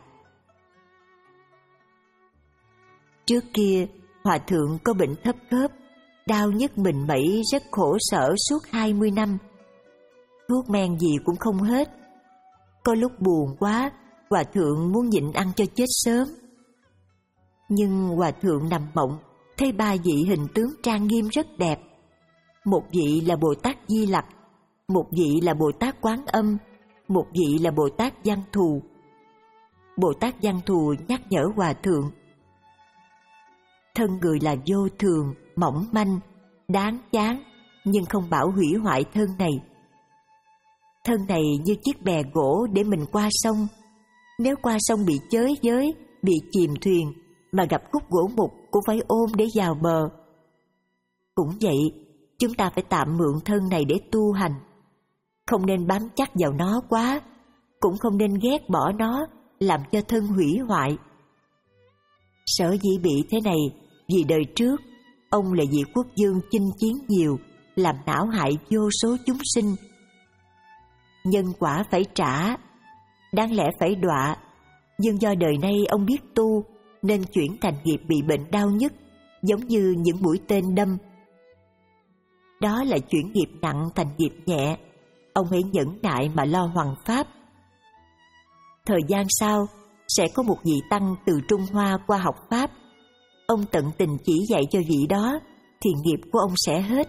Trước kia, Hòa thượng có bệnh thấp khớp, đau nhức mình mẩy rất khổ sở suốt hai mươi năm. Thuốc men gì cũng không hết. Có lúc buồn quá, Hòa thượng muốn nhịn ăn cho chết sớm. Nhưng Hòa thượng nằm mộng, thấy ba vị hình tướng trang nghiêm rất đẹp. Một vị là Bồ Tát Di Lặc, một vị là Bồ Tát Quán Âm, một vị là Bồ Tát Văn Thù. Bồ Tát Văn Thù nhắc nhở Hòa thượng: thân người là vô thường, mỏng manh, đáng chán, nhưng không bảo hủy hoại thân này. Thân này như chiếc bè gỗ để mình qua sông. Nếu qua sông bị chới giới, bị chìm thuyền, mà gặp khúc gỗ mục cũng phải ôm để vào bờ. Cũng vậy, chúng ta phải tạm mượn thân này để tu hành. Không nên bám chắc vào nó quá, cũng không nên ghét bỏ nó, làm cho thân hủy hoại. Sở dĩ bị thế này, vì đời trước, ông là vị quốc vương chinh chiến nhiều, làm não hại vô số chúng sinh. Nhân quả phải trả, đáng lẽ phải đọa, nhưng do đời nay ông biết tu, nên chuyển thành nghiệp bị bệnh đau nhức, giống như những mũi tên đâm. Đó là chuyển nghiệp nặng thành nghiệp nhẹ, ông hãy nhẫn nại mà lo hoằng pháp. Thời gian sau, sẽ có một vị tăng từ Trung Hoa qua học pháp. Ông tận tình chỉ dạy cho vị đó, thì nghiệp của ông sẽ hết.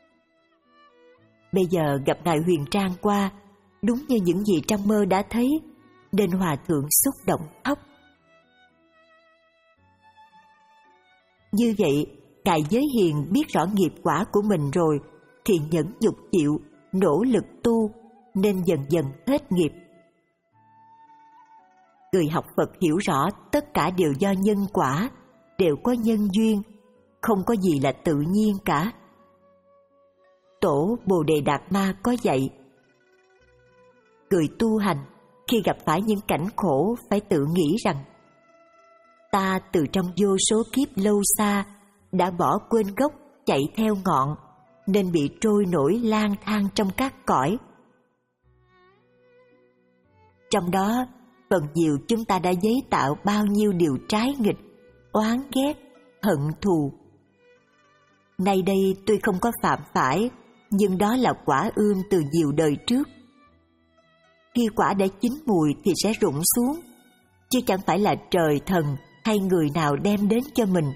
Bây giờ gặp Ngài Huyền Trang qua, đúng như những gì trong mơ đã thấy, nên Hòa thượng xúc động khóc. Như vậy, Ngài Giới Hiền biết rõ nghiệp quả của mình rồi, thì nhẫn nhục chịu, nỗ lực tu, nên dần dần hết nghiệp. Người học Phật hiểu rõ tất cả đều do nhân quả, đều có nhân duyên, không có gì là tự nhiên cả. Tổ Bồ Đề Đạt Ma có dạy: người tu hành khi gặp phải những cảnh khổ phải tự nghĩ rằng ta từ trong vô số kiếp lâu xa đã bỏ quên gốc, chạy theo ngọn, nên bị trôi nổi lang thang trong các cõi. Trong đó, phần nhiều chúng ta đã giấy tạo bao nhiêu điều trái nghịch, oán ghét, hận thù. Nay đây tôi không có phạm phải, nhưng đó là quả ương từ nhiều đời trước. Khi quả đã chín mùi thì sẽ rụng xuống, chứ chẳng phải là trời thần hay người nào đem đến cho mình.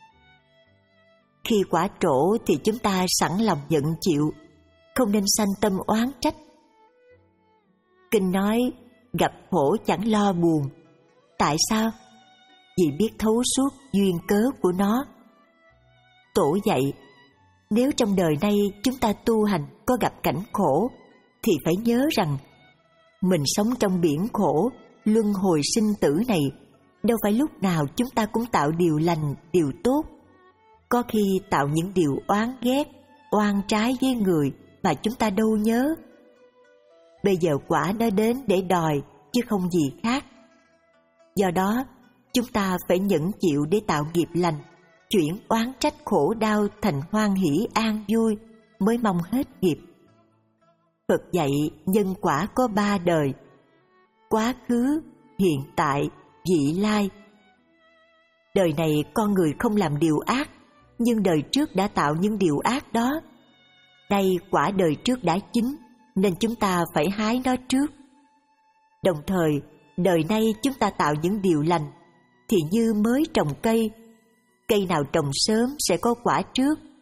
Khi quả trổ thì chúng ta sẵn lòng nhận chịu, không nên sanh tâm oán trách. Kinh nói gặp khổ chẳng lo buồn. Tại sao? Vì biết thấu suốt duyên cớ của nó. Tổ dạy, nếu trong đời nay chúng ta tu hành có gặp cảnh khổ, thì phải nhớ rằng mình sống trong biển khổ, luân hồi sinh tử này, đâu phải lúc nào chúng ta cũng tạo điều lành, điều tốt. Có khi tạo những điều oán ghét, oan trái với người mà chúng ta đâu nhớ. Bây giờ quả nó đến để đòi, chứ không gì khác. Do đó, chúng ta phải nhẫn chịu để tạo nghiệp lành, chuyển oán trách khổ đau thành hoan hỷ an vui, mới mong hết nghiệp. Phật dạy nhân quả có ba đời: quá khứ, hiện tại, vị lai. Đời này con người không làm điều ác, nhưng đời trước đã tạo những điều ác đó. Đây quả đời trước đã chín, nên chúng ta phải hái nó trước. Đồng thời, đời nay chúng ta tạo những điều lành, thì như mới trồng cây. Cây nào trồng sớm sẽ có quả trước,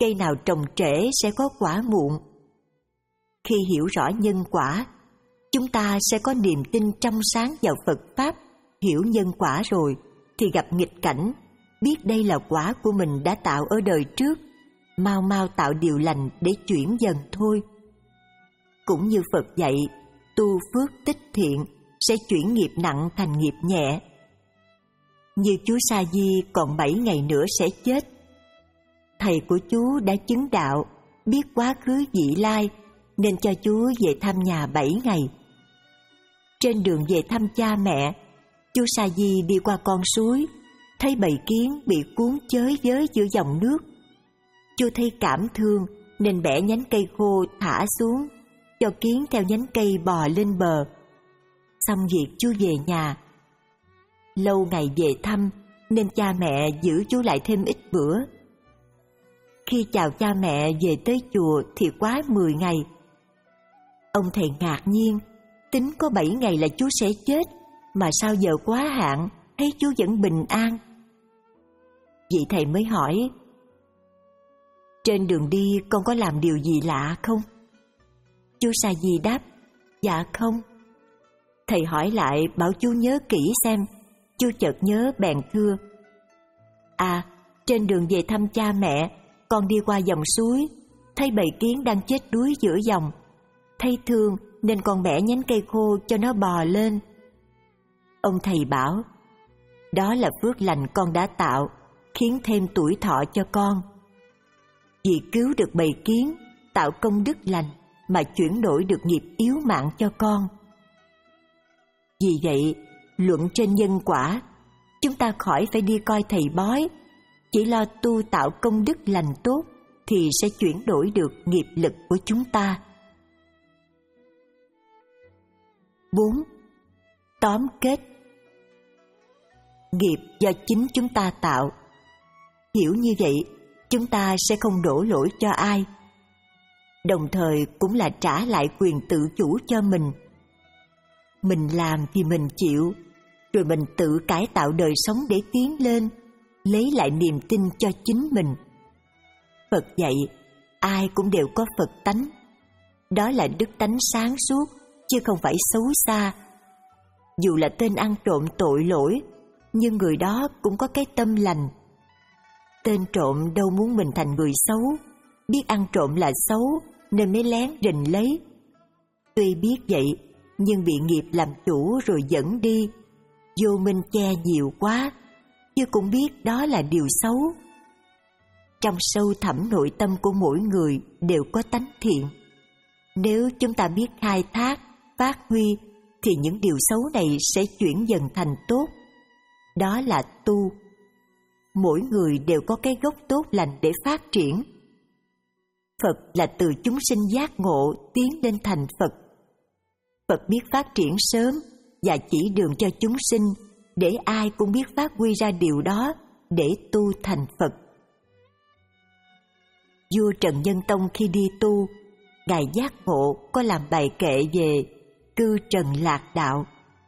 cây nào trồng trễ sẽ có quả muộn. Khi hiểu rõ nhân quả, chúng ta sẽ có niềm tin trong sáng vào Phật Pháp. Hiểu nhân quả rồi thì gặp nghịch cảnh, biết đây là quả của mình đã tạo ở đời trước, mau mau tạo điều lành để chuyển dần thôi. Cũng như Phật dạy, tu phước tích thiện sẽ chuyển nghiệp nặng thành nghiệp nhẹ. Như chú Sa Di còn bảy ngày nữa sẽ chết. Thầy của chú đã chứng đạo, biết quá khứ vị lai, nên cho chú về thăm nhà bảy ngày. Trên đường về thăm cha mẹ, chú Sa Di đi qua con suối, thấy bầy kiến bị cuốn chới với giữa dòng nước. Chú thấy cảm thương nên bẻ nhánh cây khô thả xuống, cho kiến theo nhánh cây bò lên bờ. Xong việc chú về nhà. Lâu ngày về thăm nên cha mẹ giữ chú lại thêm ít bữa. Khi chào cha mẹ về tới chùa thì quá mười ngày. Ông thầy ngạc nhiên, tính có bảy ngày là chú sẽ chết, mà sao giờ quá hạn, thấy chú vẫn bình an. Vị thầy mới hỏi, trên đường đi con có làm điều gì lạ không? Chú Sa Di đáp, dạ không. Thầy hỏi lại bảo chú nhớ kỹ xem. Chú chợt nhớ bèn thưa, à, trên đường về thăm cha mẹ, con đi qua dòng suối, thấy bầy kiến đang chết đuối giữa dòng. Thấy thương nên con bẻ nhánh cây khô cho nó bò lên. Ông thầy bảo, đó là phước lành con đã tạo, khiến thêm tuổi thọ cho con. Vì cứu được bầy kiến, tạo công đức lành mà chuyển đổi được nghiệp yếu mạng cho con. Vì vậy, luận trên nhân quả, chúng ta khỏi phải đi coi thầy bói, chỉ lo tu tạo công đức lành tốt thì sẽ chuyển đổi được nghiệp lực của chúng ta. bốn. Tóm kết. Nghiệp do chính chúng ta tạo. Hiểu như vậy, chúng ta sẽ không đổ lỗi cho ai, đồng thời cũng là trả lại quyền tự chủ cho mình. Mình làm thì mình chịu, rồi mình tự cải tạo đời sống để tiến lên, lấy lại niềm tin cho chính mình. Phật dạy, ai cũng đều có Phật tánh. Đó là đức tánh sáng suốt, chứ không phải xấu xa. Dù là tên ăn trộm tội lỗi, nhưng người đó cũng có cái tâm lành. Tên trộm đâu muốn mình thành người xấu, biết ăn trộm là xấu nên mới lén rình lấy. Tuy biết vậy, nhưng bị nghiệp làm chủ rồi dẫn đi, vô minh che nhiều quá, chứ cũng biết đó là điều xấu. Trong sâu thẳm nội tâm của mỗi người đều có tánh thiện. Nếu chúng ta biết khai thác, phát huy, thì những điều xấu này sẽ chuyển dần thành tốt. Đó là tu. Mỗi người đều có cái gốc tốt lành để phát triển. Phật là từ chúng sinh giác ngộ tiến lên thành Phật. Phật biết phát triển sớm và chỉ đường cho chúng sinh để ai cũng biết phát huy ra điều đó để tu thành Phật. Vua Trần Nhân Tông khi đi tu, Ngài giác ngộ có làm bài kệ về cư trần lạc đạo.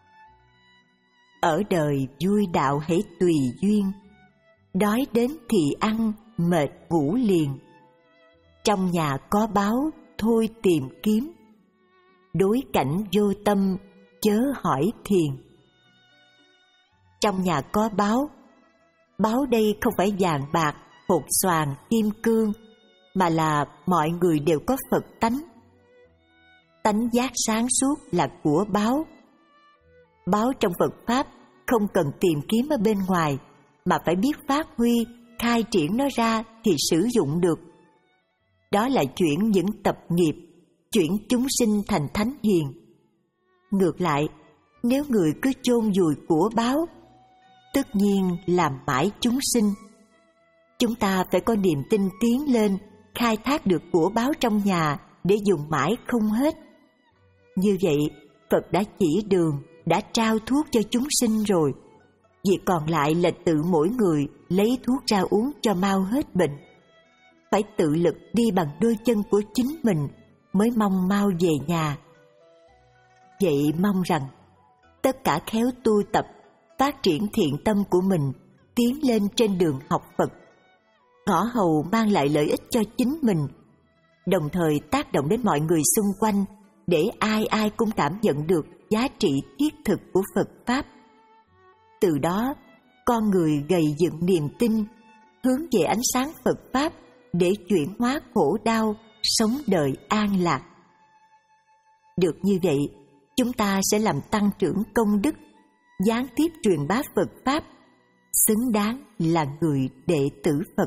Ở đời vui đạo hãy tùy duyên, đói đến thì ăn, mệt ngủ liền. Trong nhà có báo, thôi tìm kiếm, đối cảnh vô tâm, chớ hỏi thiền. Trong nhà có báo, báo đây không phải vàng bạc, hột xoàn, kim cương, mà là mọi người đều có Phật tánh. Tánh giác sáng suốt là của báo. Báo trong Phật Pháp không cần tìm kiếm ở bên ngoài, mà phải biết phát huy, khai triển nó ra thì sử dụng được. Đó là chuyển những tập nghiệp, chuyển chúng sinh thành thánh hiền. Ngược lại, nếu người cứ chôn vùi của báo, tất nhiên làm mãi chúng sinh. Chúng ta phải có niềm tin tiến lên, khai thác được của báo trong nhà để dùng mãi không hết. Như vậy, Phật đã chỉ đường, đã trao thuốc cho chúng sinh rồi. Việc còn lại là tự mỗi người lấy thuốc ra uống cho mau hết bệnh. Phải tự lực đi bằng đôi chân của chính mình mới mong mau về nhà. Vậy mong rằng tất cả khéo tu tập, phát triển thiện tâm của mình, tiến lên trên đường học Phật. ngõ hầu mang lại lợi ích cho chính mình, đồng thời tác động đến mọi người xung quanh để ai ai cũng cảm nhận được giá trị thiết thực của Phật Pháp. Từ đó, con người gầy dựng niềm tin, hướng về ánh sáng Phật Pháp để chuyển hóa khổ đau, sống đời an lạc. Được như vậy, chúng ta sẽ làm tăng trưởng công đức, gián tiếp truyền bá Phật Pháp, xứng đáng là người đệ tử Phật.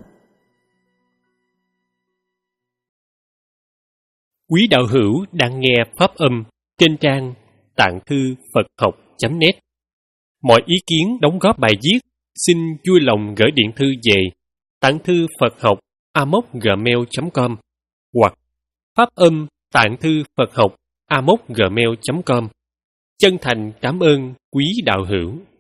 Quý đạo hữu đang nghe pháp âm trên trang tạng thư Phật học chấm net. Mọi ý kiến đóng góp bài viết xin vui lòng gửi điện thư về tạng thư Phật học a m o gmail chấm com hoặc pháp âm tạng thư Phật học a m o gmail chấm com. Chân thành cảm ơn quý đạo hữu.